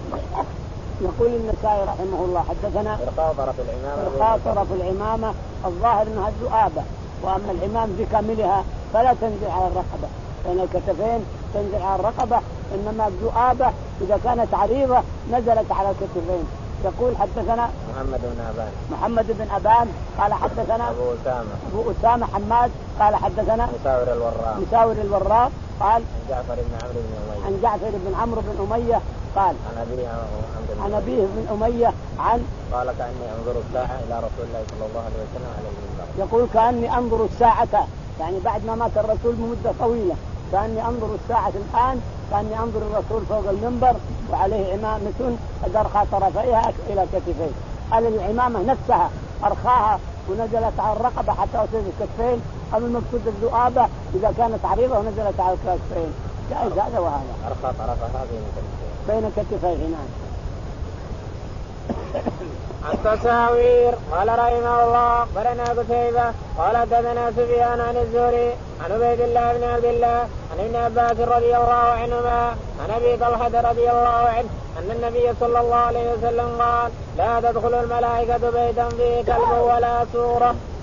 يقول النسائي رحمه الله حدثنا إرخاء طرف العمامة إرخاء طرف العمامة الظاهر أنها الذؤابة، وأما العمام بكاملها فلا تنزل على الرقبة، بين الكتفين تنزل على الرقبة، إنما الذؤابة إذا كانت عريضة نزلت على الكتفين. يقول حدثنا محمد بن أبان محمد بن أبان قال حدثنا أبو أسامة أبو أسامة حماد قال حدثنا مساور الوراق مساور الوراق قال عن جعفر بن عمرو بن أمية عن جعفر بن عمرو بن أمية قال عن أبيه عن أبيه بن أمية عن قال كأني أنظر الساعة إلى رسول الله صلى الله عليه وسلم على المنبر. يقول كأني أنظر الساعة يعني بعد ما مات الرسول بمدة طويلة، كأني أنظر الساعة الآن كأني أنظر الرسول فوق المنبر وعليه عمامة قد أرخى طرفيها إلى كتفيه. على العمامة نفسها أرخاها ونزلت على الرقبة حتى وصلت الكتفين، أما المقصود الذؤابة إذا كانت عريضة ونزلت على الكتفين جائز هذا وهذا. أرخى طرفها بين كتفيه بين كتفيه. نعم. التصاوير. قال رحمه الله أخبرنا قتيبة قال حدثنا سفيان عن الزهري عن عبيد الله بن عبد الله عن ابن عباس رضي الله عنهما عن أبي طلحة رضي الله عنه أن النبي صلى الله عليه وسلم قال لا تدخل الملائكة بيتا فيه كلب ولا سورة.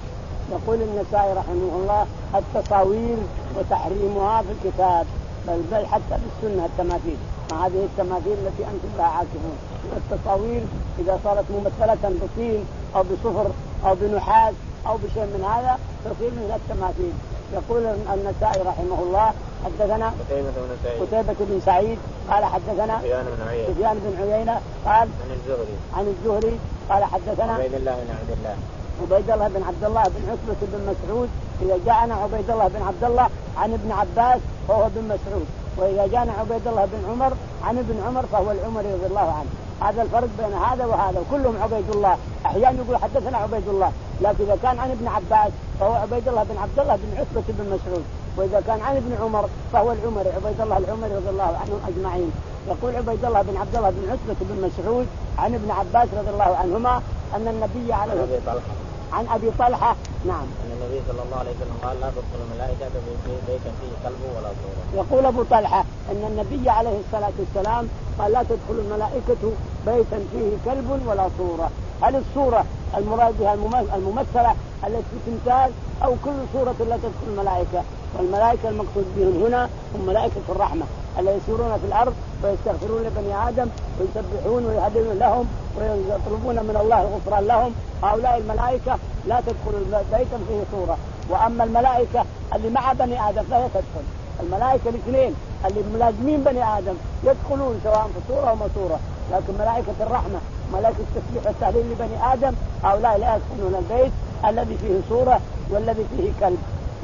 يقول النسائي رحمه الله التصاوير وتحريمها في الكتاب بل بل حتى في السنة التماثيل، مع هذه التماثيل التي أنتم لها عاكفون. التصاوير إذا صارت ممثلة بطين أو بصفر أو بنحاس أو بشيء من هذا تصير من التماثيل. يقول النسائي رحمه الله حدثنا قتيبة بن سعيد قال حدثنا سفيان بن عيينة قال عن الزهري عن الزهري قال حدثنا عبيد الله بن عبد الله عبيد الله بن عبد الله بن عتبة بن مسعود. إذا جاءنا عبيد الله بن عبد الله عن ابن عباس فهو بن مسعود، وإذا جاءنا عبيد الله بن عمر عن ابن عمر فهو العمري رضي الله عنه. هذا الفرق بين هذا وهذا، وكلهم عبيد الله. أحيانا يقول حدثنا عبيد الله، لكن إذا كان عن ابن عباس فهو عبيد الله بن عبد الله بن عتبة بن مسعود، وإذا كان عن ابن عمر فهو العمري عبيد الله العمري رضي الله عنهم أجمعين. يقول عبيد الله بن عبد الله بن عتبة بن مسعود عن ابن عباس رضي الله عنهما أن النبي عليه أبي طلحة عن أبي طلحة نعم أن النبي صلى الله عليه وسلم قال لا تدخل الملائكة بيتا فيه كلب ولا صورة. يقول أبو طلحة أن النبي عليه الصلاة والسلام قال لا تدخل الملائكة بيتا فيه كلب ولا صورة. هل الصورة المراد بها الممثلة التي تمثال أو كل صورة لا تدخل الملائكة؟ والملائكة المقصود بهم هنا هم ملائكة الرحمة الذين يسيرون في الأرض ويستغفرون لبني آدم ويسبحون ويهدون لهم ويطلبون من الله الغفران لهم. هؤلاء الملائكة لا تدخل بيتا فيه صورة. وأما الملائكة اللي مع بني آدم فهي تدخل. الملائكة الاثنين اللي ملازمين بني آدم يدخلون سواء في صورة أو مصورة، لكن ملائكة الرحمة ملائكة التسبيح والتهليل لبني آدم هؤلاء لا يدخلون البيت الذي فيه صورة والذي فيه كلب.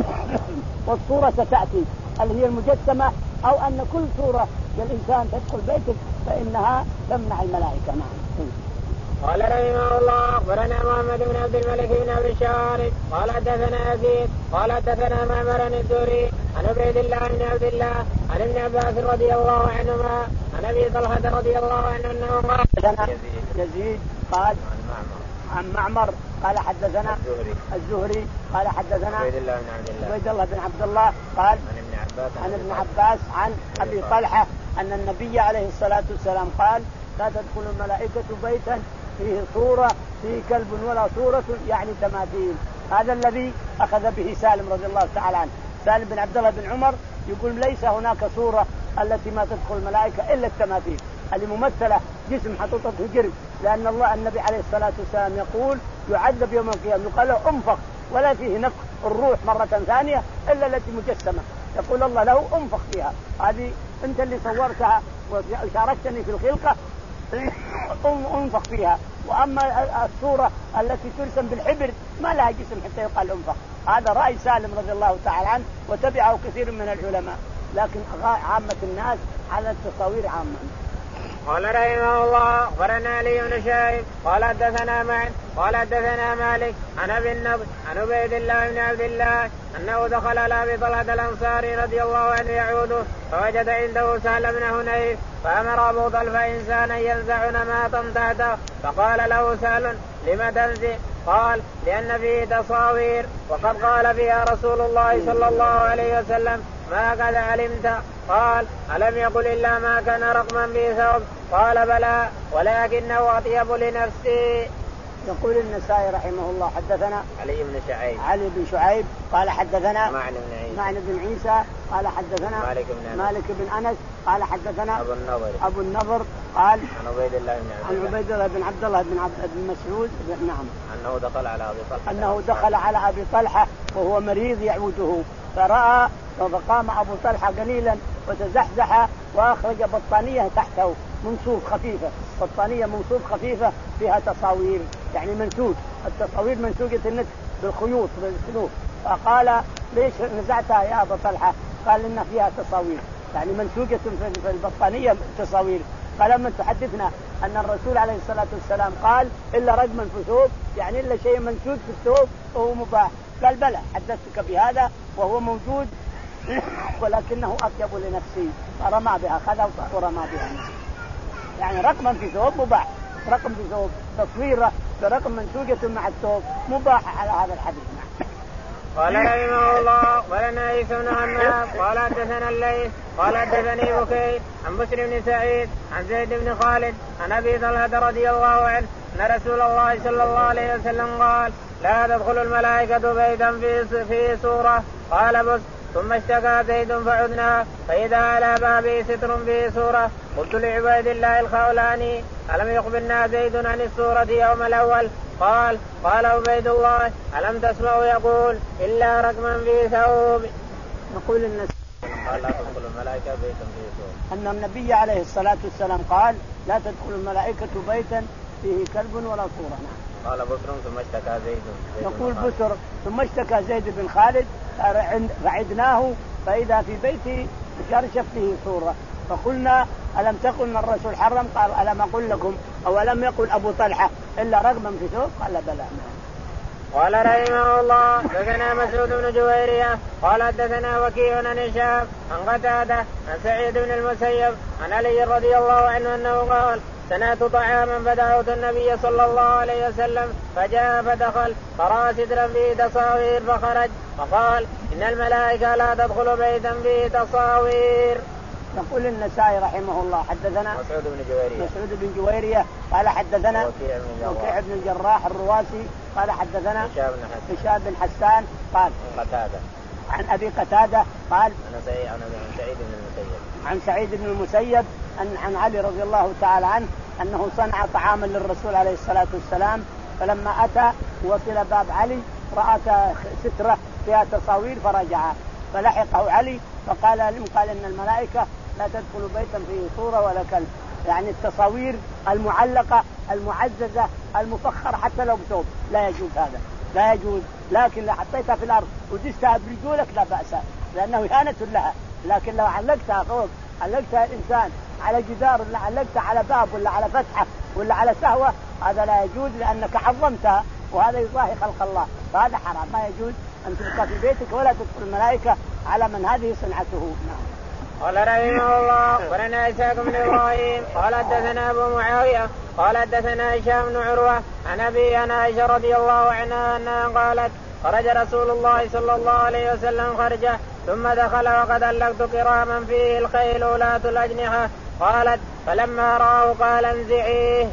والصورة ستأتي اللي هي المجسمة أو أن كل صورة للإنسان تدخل بيتك فإنها تمنع الملائكة. نعم. قال رحمه الله أخبرنا محمد بن عبد الملك بن أبي الشوارب قال حدثنا يزيد قال حدثنا معمر الزهري عن عبيد الله بن عبد الله عن ابن عباس رضي الله عنهما عن أبي طلحة رضي الله عنه أنه قال يزيد قال عن معمر قال حدثنا الزهري, الزهري قال حدثنا عبيد الله بن عبد الله عبيد الله بن عبد الله قال عن ابن عباس عن ابن عباس عن أبي طلحة أن النبي عليه الصلاة والسلام قال لا تدخل الملائكة بيتا فيه صورة فيه كلب ولا صورة يعني تماثيل. هذا الذي أخذ به سالم رضي الله تعالى عنه. سالم بن عبد الله بن عمر يقول ليس هناك صورة التي ما تدخل الملائكة إلا التماثيل اللي ممثلة جسم حطوطة في جرب، لأن الله النبي عليه الصلاة والسلام يقول يعذب يوم القيامة يقال له انفخ ولا فيه نفخ الروح مرة ثانية إلا التي مجسمة، يقول الله له انفخ فيها. هذه أنت اللي صورتها وشاركتني في الخلقة انفخ فيها. وأما الصورة التي ترسم بالحبر ما لها جسم حتى يقال انفخ. هذا رأي سالم رضي الله تعالى عنه وتبعه كثير من العلماء، لكن عامة الناس على التصاوير عامة. قال رحمه الله أخبرنا علي بن شاهد قال حدثنا معن قال حدثنا مالك عن ابي النضر عن عبيد الله بن عبد الله انه دخل على ابي طلحة الانصاري رضي الله عنه يعوده فوجد عنده سهل بن هنيف فامر ابو طلحة انسانا ينزع نماطا تحته فقال له سهل لم تنزع؟ قال لان فيه تصاوير وقد قال فيها رسول الله صلى الله عليه وسلم ما قد علمت. قال ألم يقل إلا ما كان رقما به ثوب؟ قال بلى ولكنه أطيب لنفسي. يقول النسائي رحمه الله حدثنا علي بن شعيب علي بن شعيب قال حدثنا معن بن عيسى معن بن عيسى قال حدثنا مالك بن, مالك بن أنس قال حدثنا أبو النضر أبو النضر قال عن عبيد الله بن عبد عن عبيد الله بن عبد الله بن عبد بن مسعود نعم أنه دخل على أبي طلحة أنه دخل على أبي طلحة وهو مريض يعوده فرأى فقام أبو طلحة قليلا وتزحزح وأخرج بطانية تحته منسوب خفيفة، بطانية منسوب خفيفة فيها تصاوير يعني منسوج، التصاوير منسوجة النت بالخيوط بالسلوك. فقال ليش نزعتها يا أبو طلحة؟ قال إن فيها تصاوير يعني منسوجة في البطانية تصاوير. فلما تحدثنا أن الرسول عليه الصلاة والسلام قال إلا رجما في ثوب يعني إلا شيء منسوج في الثوب وهو مباح. قال بلى حدثتك بهذا وهو موجود ولكنه أطيب لنفسي فرمى بها خذها ورمى بها يعني رقما في ثوب مباح، رقم في ثوب تصويره برقم منسوجة مع الثوب مباح على هذا الحديث. قال رحمه الله ولنا عيسى بن عمار قال حدثنا الليث قال حدثني بكير عن بشر بن سعيد عن زيد بن خالد عن ابي طلحة رضي الله عنه ان رسول الله صلى الله عليه وسلم قال لا تدخل الملائكة بيتا في في سورة. قال بس ثم اشتكى زيد فعدنا فإذا على بابه ستر فيه سورة. قلت لعبيد الله الخولاني ألم يخبرنا زيد عن السورة يوم الأول؟ قال قال عبيد الله ألم تسمعوا يقول إلا رقما في ثوب. نقول الناس قال لا تدخل الملائكة بيتا فيه سورة. أن النبي عليه الصلاة والسلام قال لا تدخل الملائكة بيتا فيه كلب ولا صورة. قال بسر ثم اشتكى زيد. يقول بسر ثم اشتكى زيد بن خالد فعدناه فإذا في بيته شرشف فيه صورة. فقلنا ألم تقل أن الرسول حرم؟ قال ألم أقول لكم أو ألم يقل أبو طلحة إلا رغما في ثوب؟ قال بلى. قال رحمه الله دثنا مسعود بن جويرية قال دثنا وكيع عن هشام عن قتادة عن سعيد بن المسيب عن علي رضي الله عنه أنه قال سنأت طعاما فدعوت النبي صلى الله عليه وسلم فجاء فدخل فرأى سترا فيه تصاوير فخرج فقال إن الملائكة لا تدخل بيتا فيه تصاوير. يقول النسائي رحمه الله حدثنا مسعود بن جويرية مسعود بن جويرية قال حدثنا وكيع بن الجراح الرواسي قال حدثنا هشام بن حسان قال قتادة عن أبي قتادة قال عن سعيد بن المسيب عن سعيد بن المسيب أن عن علي رضي الله تعالى عنه أنه صنع طعاما للرسول عليه الصلاة والسلام فلما أتى وصل باب علي رأت سترة فيها تصاوير فرجع فلحقه علي فقال لهم قال إن الملائكة لا تدخل بيتا فيه صورة ولا كلب. يعني التصاوير المعلقة المعززة المفخرة حتى لو بثوب لا يجوز هذا لا يجوز. لكن لو حطيتها في الأرض ودستها برجولك لا بأس لأنه إهانة لها. لكن لو علقتها فوق علقتها إنسان على جدار ولا علقتها على باب ولا على فتحة ولا على سهوة هذا لا يجوز لأنك عظمتها وهذا يضاهي خلق الله فهذا حرام ما يجوز أن تبقى في بيتك ولا تدخل الملائكة على من هذه صنعته. نعم. قال رحمه الله ولنا إسحاق بن إبراهيم قال حدثنا أبو معاوية قال حدثنا هشام بن عروة عن أبي عن عائشة رضي الله عنها أنها قالت خرج رسول الله صلى الله عليه وسلم خرجه ثم دخل وقد علقت كراما فيه الخيل ولاة الأجنحة. قالت فلما رآه قال انزعيه.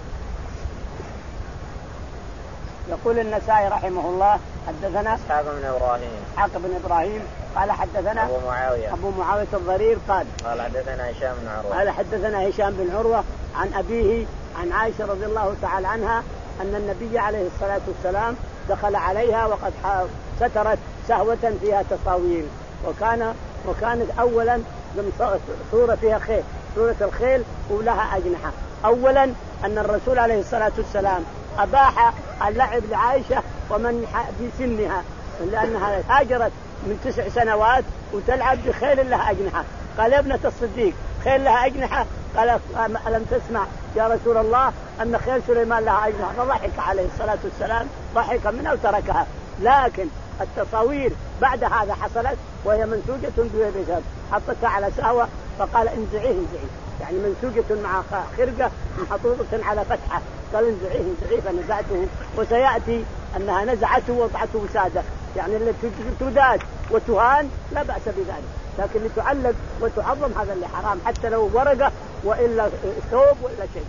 يقول النسائي رحمه الله حدثنا إسحاق بن إبراهيم إسحاق بن إبراهيم قال حدثنا أبو معاوية أبو معاوية الضرير قال قال حدثنا هشام بن عروة قال حدثنا هشام بن عروة عن أبيه عن عائشة رضي الله تعالى عنها أن النبي عليه الصلاة والسلام دخل عليها وقد سترت سهوة فيها تصاوير وكان وكانت أولا صورة فيها خيل صورة الخيل ولها أجنحة. أولا أن الرسول عليه الصلاة والسلام أباح اللعب لعائشة ومن في سنها لأنها هاجرت من تسع سنوات وتلعب بخيل لها أجنحة. قال يا ابنة الصديق خيل لها أجنحة؟ قال ألم تسمع يا رسول الله أن خيل سليمان لها أجنحة؟ فضحك عليه الصلاة والسلام ضحك منها وتركها. لكن التصاوير بعد هذا حصلت وهي منسوجة بذهب حطتها على سهوة فقال انزعيه انزعيه يعني منسوجة مع خرقة محطوطة على فتحة قال انزعيه انزعيه فنزعته وسيأتي أنها نزعته وضعته وسادة يعني اللي تداد وتهان لا بأس بذلك لكن اللي تعلق وتعظم هذا اللي حرام حتى لو ورقة وإلا ثوب وإلا شيء.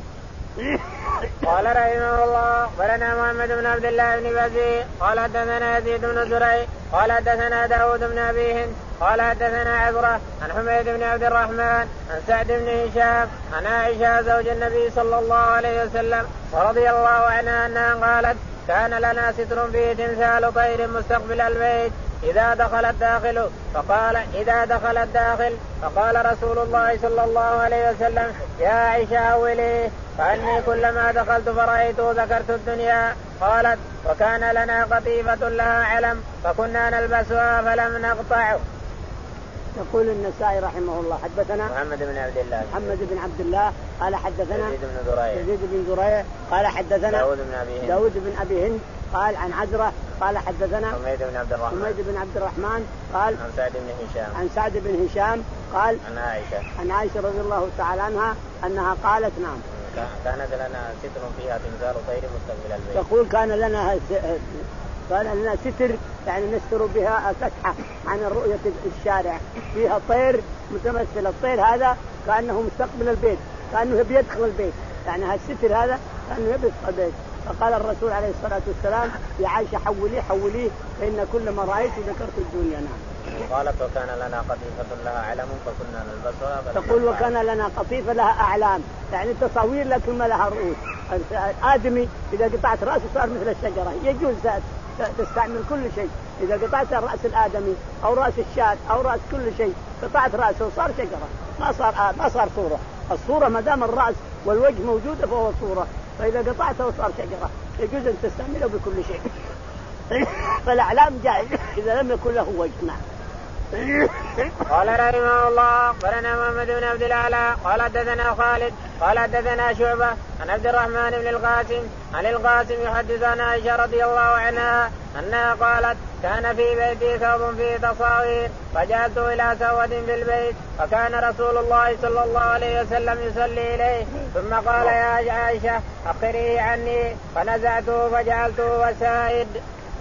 قال رحمه الله ولنا محمد بن عبد الله بن بزي قال حدثنا يزيد بن زريع قال حدثنا داود بن أبي هند قال حدثنا عبرة عن حميد بن عبد الرحمن عن سعد بن هشام عن عائشة زوج النبي صلى الله عليه وسلم ورضي الله عنها أنها قالت كان لنا ستر فيه تمثال طير مستقبل البيت إذا دخل الداخل فقال إذا دخل الداخل فقال رسول الله صلى الله عليه وسلم يا عائشة أولي فأني كلما دخلت فرأيته ذكرت الدنيا. قالت وكان لنا قطيفة لها علم فكنا نلبسها فلم نقطع. يقول النسائي رحمه الله حدثنا محمد بن عبد الله محمد بن عبد الله قال حدثنا يزيد بن زريع يزيد بن زريع قال حدثنا داود بن أبي هند داود بن أبي هند قال عن عزرة قال حدثنا حميد بن عبد الرحمن حميد بن عبد الرحمن قال عن سعد بن هشام عن سعد بن هشام قال عن عائشة عن عائشة رضي الله تعالى عنها أنها قالت نعم كانت لنا ستر فيها تمثال طير مستقبل البيت. تقول كان لنا كان لنا ستر يعني نستر بها فتحة عن رؤية الشارع فيها طير متمثل الطير هذا كأنه مستقبل البيت كأنه بيدخل البيت يعني هالستر هذا كأنه يدخل البيت فقال الرسول عليه الصلاة والسلام يا عائشة حوليه حوليه فإن كل ما رأيت ذكرت الدنيا. نعم. قالت وكان لنا قطيفة لها علم فكنا نلبسها. تقول وكان لنا قطيفة لها أعلام يعني تصاوير لكن ما لها رؤوس. الآدمي إذا قطعت رأسه صار مثل الشجرة يجوز تستعمل كل شيء. إذا قطعت رأس الآدمي أو رأس الشاة أو رأس كل شيء قطعت رأسه وصار شجرة ما صار ما صار صورة. الصورة ما دام الرأس والوجه موجودة فهو صورة فإذا قطعته وصار شجرة يجوز أن تستعمله بكل شيء. فالأعلام جائز إذا لم يكن له وجه. نعم. قال رحمه الله أخبرنا محمد بن عبد الأعلى قال حدثنا خالد قال حدثنا شعبة عن عبد الرحمن بن القاسم عن القاسم يحدث عن عائشة رضي الله عنها أنها قالت كان في بيتي ثوب فيه تصاوير فجاءت إلى سوة بالبيت فكان رسول الله صلى الله عليه وسلم يصلي إليه ثم قال يا عائشة أخريه عني فنزعته فجعلته وسائد.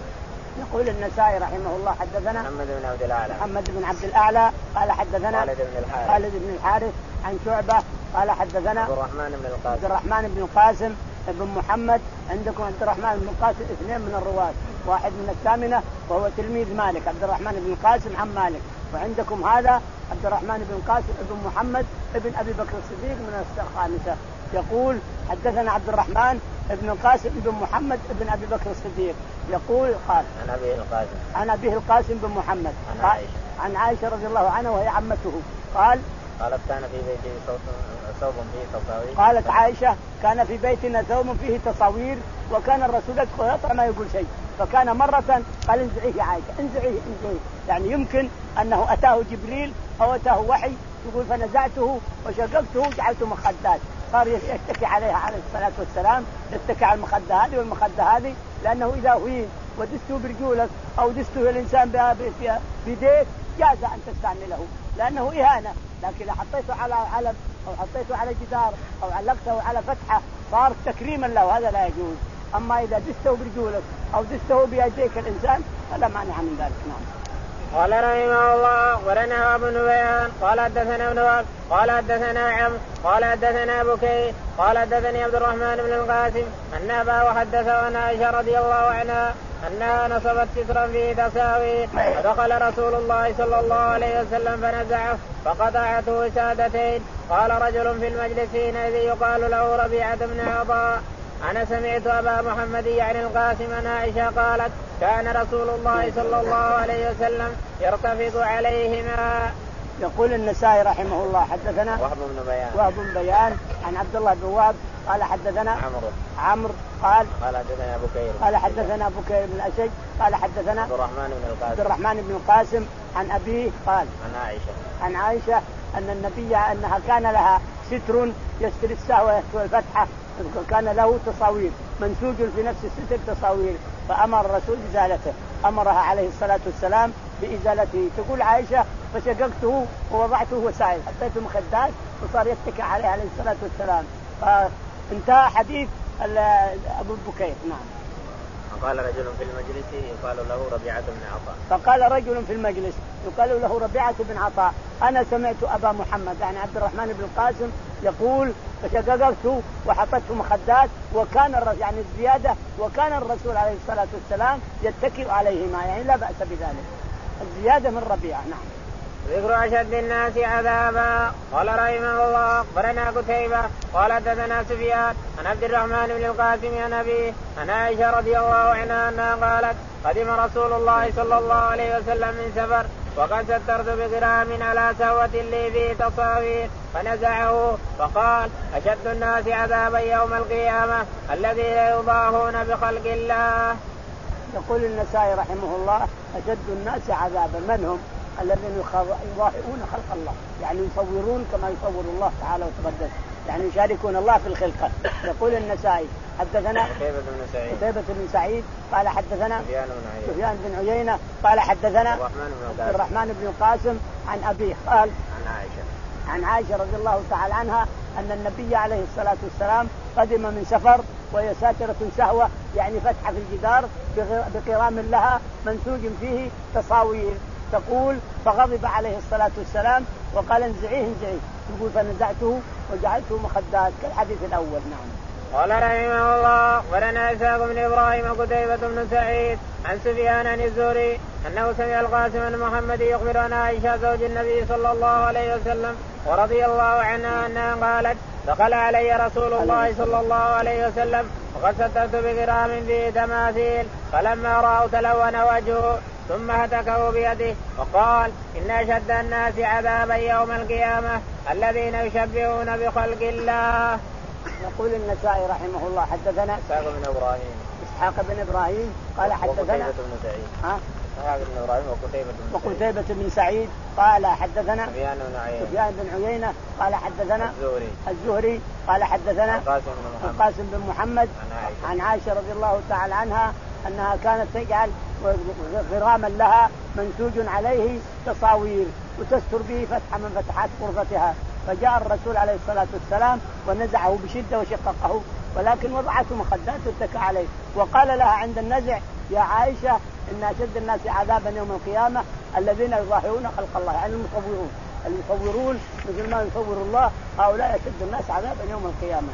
يقول النسائي رحمه الله حدثنا محمد بن عبد الأعلى محمد بن عبد الأعلى قال حدثنا خالد بن الحارث خالد بن الحارث عن شعبة قال حدثنا عبد الرحمن بن القاسم عبد الرحمن بن القاسم بن محمد. عندكم عبد الرحمن بن القاسم اثنين من الرواة واحد من الثامنة وهو تلميذ مالك عبد الرحمن بن القاسم عن مالك وعندكم هذا عبد الرحمن بن القاسم بن محمد ابن أبي بكر الصديق من الخامسة. يقول حدثنا عبد الرحمن ابن القاسم بن محمد ابن أبي بكر الصديق يقول قال عن أبيه القاسم عن أبيه القاسم بن محمد عن عائشة عن عائشة رضي الله عنها وهي عمته قال قالت كان في بيتي ثوب فيه تصاوير. قالت عائشة كان في بيتنا ثوب فيه تصاوير وكان الرسول يدخل يطلع ما يقول شيء فكان مرة قال انزعيه يا عائشة انزعيه انزعيه يعني يمكن أنه أتاه جبريل أو أتاه وحي يقول فنزعته وشققته وجعلته مخدات صار يتكي عليها عليه الصلاة والسلام يتكي على المخدة هذه والمخدة هذه لأنه إذا هين ودسته برجولك أو دسته الإنسان بيديك جاز أن تستعمله لأنه إهانة لكن لو حطيته على علم أو حطيته على جدار أو علقته على فتحة صار تكريما له هذا لا يجوز. أما إذا دسته برجولك أو دسته بيديك الإنسان فلا مانع من ذلك. نعم. قال رحمه الله ورنا ابن بيان قال حدثنا ابن وهب قال حدثنا عمرو قال حدثنا بكير قال حدثني عبد الرحمن بن القاسم أن أباه حدثه عن عائشة رضي الله عنها أنها نصبت سترا فيه تصاوير فدخل رسول الله صلى الله عليه وسلم فنزعه فقطعته وسادتين. قال رجل في المجلس حينئذ يقال له ربيعة بن عطاء أنا سمعت أبا محمد يعني القاسم عن عائشة قالت كان رسول الله صلى الله عليه وسلم يرتفض عليهما. يقول النسائي رحمه الله حدثنا وهب بن بيان وهب بن بيان عن عبد الله بن وهب قال حدثنا عمرو عمرو قال قال حدثنا بكير قال حدثنا بكير بن الأشج قال حدثنا عبد الرحمن بن القاسم عبد الرحمن بن القاسم عن أبيه قال عن عائشة عن عائشة أن النبي أنها كان لها ستر يستر السهو ويستر الفتحة كان له تصاوير منسوج في نفس الستر تصاوير فأمر الرسول بإزالته أمرها عليه الصلاة والسلام بإزالته. تقول عائشة فشققته ووضعته وسائل حطيته مخدات وصار يتكئ عليه عليه الصلاة والسلام. فانتهى حديث أبو بكير. نعم. قال رجل في المجلس يقال له ربيعة بن عطاء فقال رجل في المجلس يقال له ربيعة بن عطاء أنا سمعت أبا محمد يعني عبد الرحمن بن القاسم يقول فشققته وحطته مخدات وكان الرسول يعني الزيادة وكان الرسول عليه الصلاة والسلام يتكئ عليهما يعني لا بأس بذلك الزيادة من ربيعة. نعم. ذكر أشد الناس عذابا. قال رحمه الله أخبرنا قتيبة قال حدثنا سفيان عن عبد الرحمن بن القاسم عن أبيه عن عائشة رضي الله عنها أنها قالت قدم رسول الله صلى الله عليه وسلم من سفر وقد سترت بغرام على سوة لي فيه تصاوير فنزعه فقال أشد الناس عذابا يوم القيامة الذين يضاهون بخلق الله. يقول النسائي رحمه الله أشد الناس عذابا من هم؟ الذين يضاهئون خلق الله يعني يصورون كما يصور الله تعالى وتقدس يعني يشاركون الله في الخلقة. يقول النسائي حدثنا قتيبة بن سعيد قتيبة بن سعيد قال حدثنا سفيان بن عيينة قال حدثنا عبد الرحمن بن القاسم عن أبيه قال عن عائشة عن عائشة رضي الله تعالى عنها أن النبي عليه الصلاة والسلام قدم من سفر وهي ساترة سهوة يعني فتحة في الجدار بقرام لها منسوج فيه تصاوير. تقول فغضب عليه الصلاة والسلام وقال انزعيه انزعيه يقول فنزعته وجعلته مخدات كالحديث الأول. نعم. قال رحمه الله ولنا إسحاق بن إبراهيم وقتيبة بن سعيد عن سفيان عن الزهري أنه سمع القاسم بن محمد يخبر عن عائشة زوج النبي صلى الله عليه وسلم ورضي الله عنها أنها قالت دخل علي رسول الله صلى الله عليه وسلم وقد سترت بغرام فيه تماثيل فلما رأوا تلون وجهه ثم هتكه بيده وقال إن أشد الناس عذابا يوم القيامة الذين يشبهون بخلق الله. يقول النسائي رحمه الله حدثنا إسحاق بن إبراهيم إسحاق بن إبراهيم قال حدثنا وقتيبة بن سعيد ها إسحاق بن إبراهيم وقتيبة بن سعيد وقتيبة بن سعيد قال حدثنا سفيان بن عيينة سفيان بن عيينة قال حدثنا الزهري الزهري قال حدثنا القاسم بن محمد, القاسم بن محمد عن عائشة رضي الله تعالى عنها أنها كانت تجعل غراما لها منسوج عليه تصاوير وتستر به فتحة من فتحات غرفتها، فجاء الرسول عليه الصلاة والسلام ونزعه بشدة وشققه، ولكن وضعته مخدات واتكى عليه وقال لها عند النزع يا عائشة إن أشد الناس عذابا يوم القيامة الذين يظاهرون خلق الله، يعني المصورون المصورون مثل ما يصور الله هؤلاء أشد الناس عذابا يوم القيامة.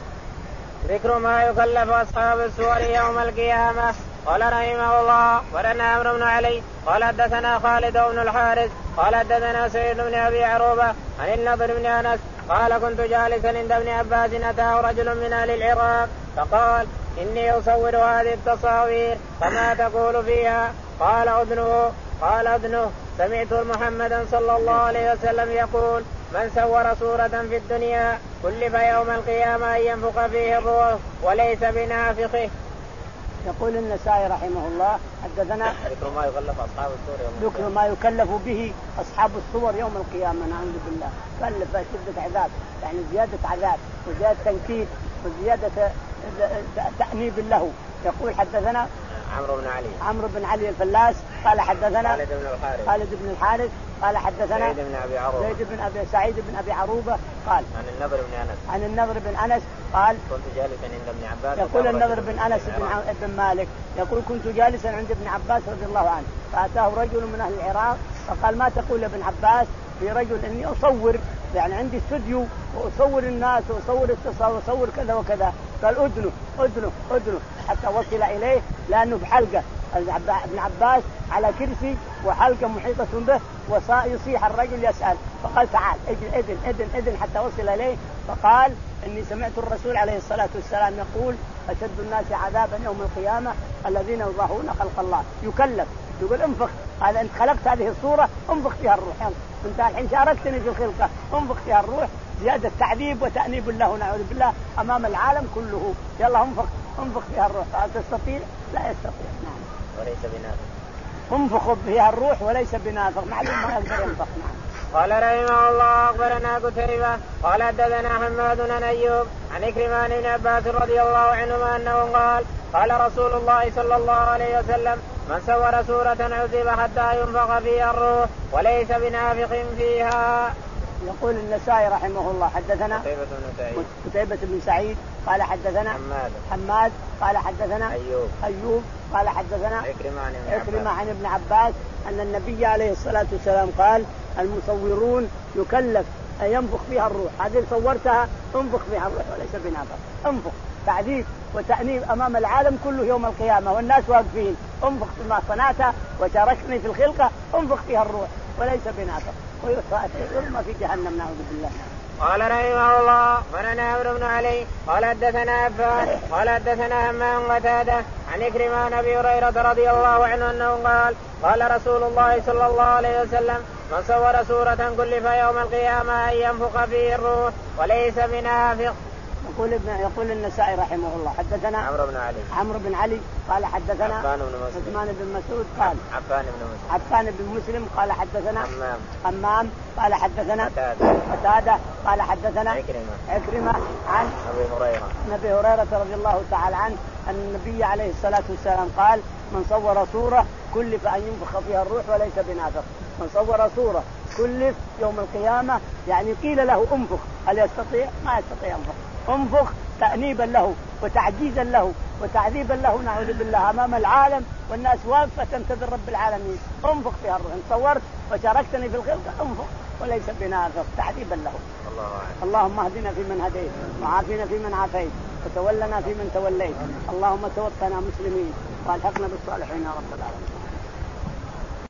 ذكر ما يكلف أصحاب السور يوم القيامة. قال رحمه الله ولنا عمرو بن علي قال حدثنا خالد بن الحارث قال حدثنا سعيد بن أبي عروبة عن النضر بن أنس قال كنت جالسا عند ابن عباس أتاه رجل من أهل العراق فقال إني أصور هذه التصاوير فما تقول فيها؟ قال أدنه قال أدنه سمعت محمدا صلى الله عليه وسلم يقول من صور صورة في الدنيا كلف يوم القيامة أن ينفخ فيه الروح وليس بنافخه. يقول النسائي رحمه الله حدثنا ذكر ما يكلف أصحاب الصور يوم ذكر ما يكلف به أصحاب الصور يوم القيامة. نعوذ بالله كلف شدة عذاب، يعني زيادة عذاب وزيادة تنكيد وزيادة تأنيب له. يقول حدثنا عمرو بن علي عمرو بن علي الفلاس قال حدثنا خالد بن الحارث خالد بن الحارث قال حدثنا سعيد بن أبي عروبة سعيد بن أبي سعيد بن أبي عروبة قال عن النضر بن أنس عن النضر بن أنس قال كنت جالسا عند ابن عباس. يقول النضر بن أنس بن, بن مالك يقول كنت جالسا عند ابن عباس رضي الله عنه فأتاه رجل من أهل العراق فقال ما تقول ابن عباس في رجل إني أصور، يعني عندي استوديو وأصور الناس وأصور التصاوير وأصور كذا وكذا. قال أدنه أدنه أدنه حتى وصل إليه لأنه بحلقة ابن عباس على كرسي وحلقة محيطة به ويصيح الرجل يسأل، فقال تعال اذن اذن اذن اذن حتى وصل إليه فقال إني سمعت الرسول عليه الصلاة والسلام يقول أشد الناس عذابا يوم القيامة الذين يظاهرون خلق الله. يكلف يقول انفخ، هذا انت خلقت هذه الصورة انفخ فيها الروح، انت الحين شاركتني في الخلقة انفخ فيها الروح، زيادة تعذيب وتأنيب له نعوذ بالله أمام العالم كله. يلا انفخ انفخ فيها الروح. هل تستطيع؟ لا يستطيع. نعم وليس بنافخ. انفخ فيها الروح وليس بنافخ، معلوم ما يقدر ينفخ. نعم. قال رحمه الله أخبرنا قتيبة قال حدثنا حماد بن أيوب عن إكرمة بن عباس رضي الله عنهما أنه قال قال رسول الله صلى الله عليه وسلم من صور صورة عذب حتى ينفخ فيها الروح وليس بنافخ فيها. يقول النسائي رحمه الله حدثنا قتيبة بن سعيد قتيبة بن سعيد قال حدثنا حماد حماد قال حدثنا أيوب أيوب قال حدثنا إكرمة عن ابن عباس أن النبي عليه الصلاة والسلام قال المصورون يكلف أن ينفخ فيها الروح، هذه صورتها انفخ فيها الروح وليس بنافخ. انفخ تعذيب وتأنيب أمام العالم كله يوم القيامة والناس واقفين، انفخ بما صنعتها وشاركني في الخلقة انفخ فيها الروح وليس بنافخ ويرمى في جهنم نعوذ بالله. قال رحمه الله ولنا عمرو بن علي قال حدثنا عفان قال حدثنا همام قتادة عن إكرمة عن أبي هريرة رضي الله عنه أنه قال قال رسول الله صلى الله عليه وسلم من صور صورة كلف يوم القيامة أن ينفخ فيه الروح وليس بنافخ. يقول ابن يقول النسائي رحمه الله حدثنا عمرو بن علي عمرو بن علي قال حدثنا عفان بن مسلم عثمان بن مسعود قال عفان بن مسلم عفان بن مسلم قال حدثنا حمام حمام قال حدثنا قتادة قتادة قال حدثنا عكرمة عكرمة عن أبي هريرة عن أبي هريرة رضي الله تعالى عنه أن النبي عليه الصلاة والسلام قال من صور صورة كلف أن ينفخ فيها الروح وليس بنافخ. من صور صورة كلف يوم القيامة يعني قيل له انفخ، هل يستطيع؟ ما يستطيع ينفخ. انفخ تأنيبا له وتعجيزا له وتعذيبا له نعوذ بالله أمام العالم والناس واقفة تنتظر رب العالمين. انفخ فيها الروح، ان صورت وشاركتني في الخلقة انفخ وليس بنافخ تعذيبا له. الله اللهم اهدنا فيمن هديت وعافنا فيمن عافيت وتولنا في من توليت، اللهم توفنا مسلمين والحقنا بالصالحين يا رب العالمين.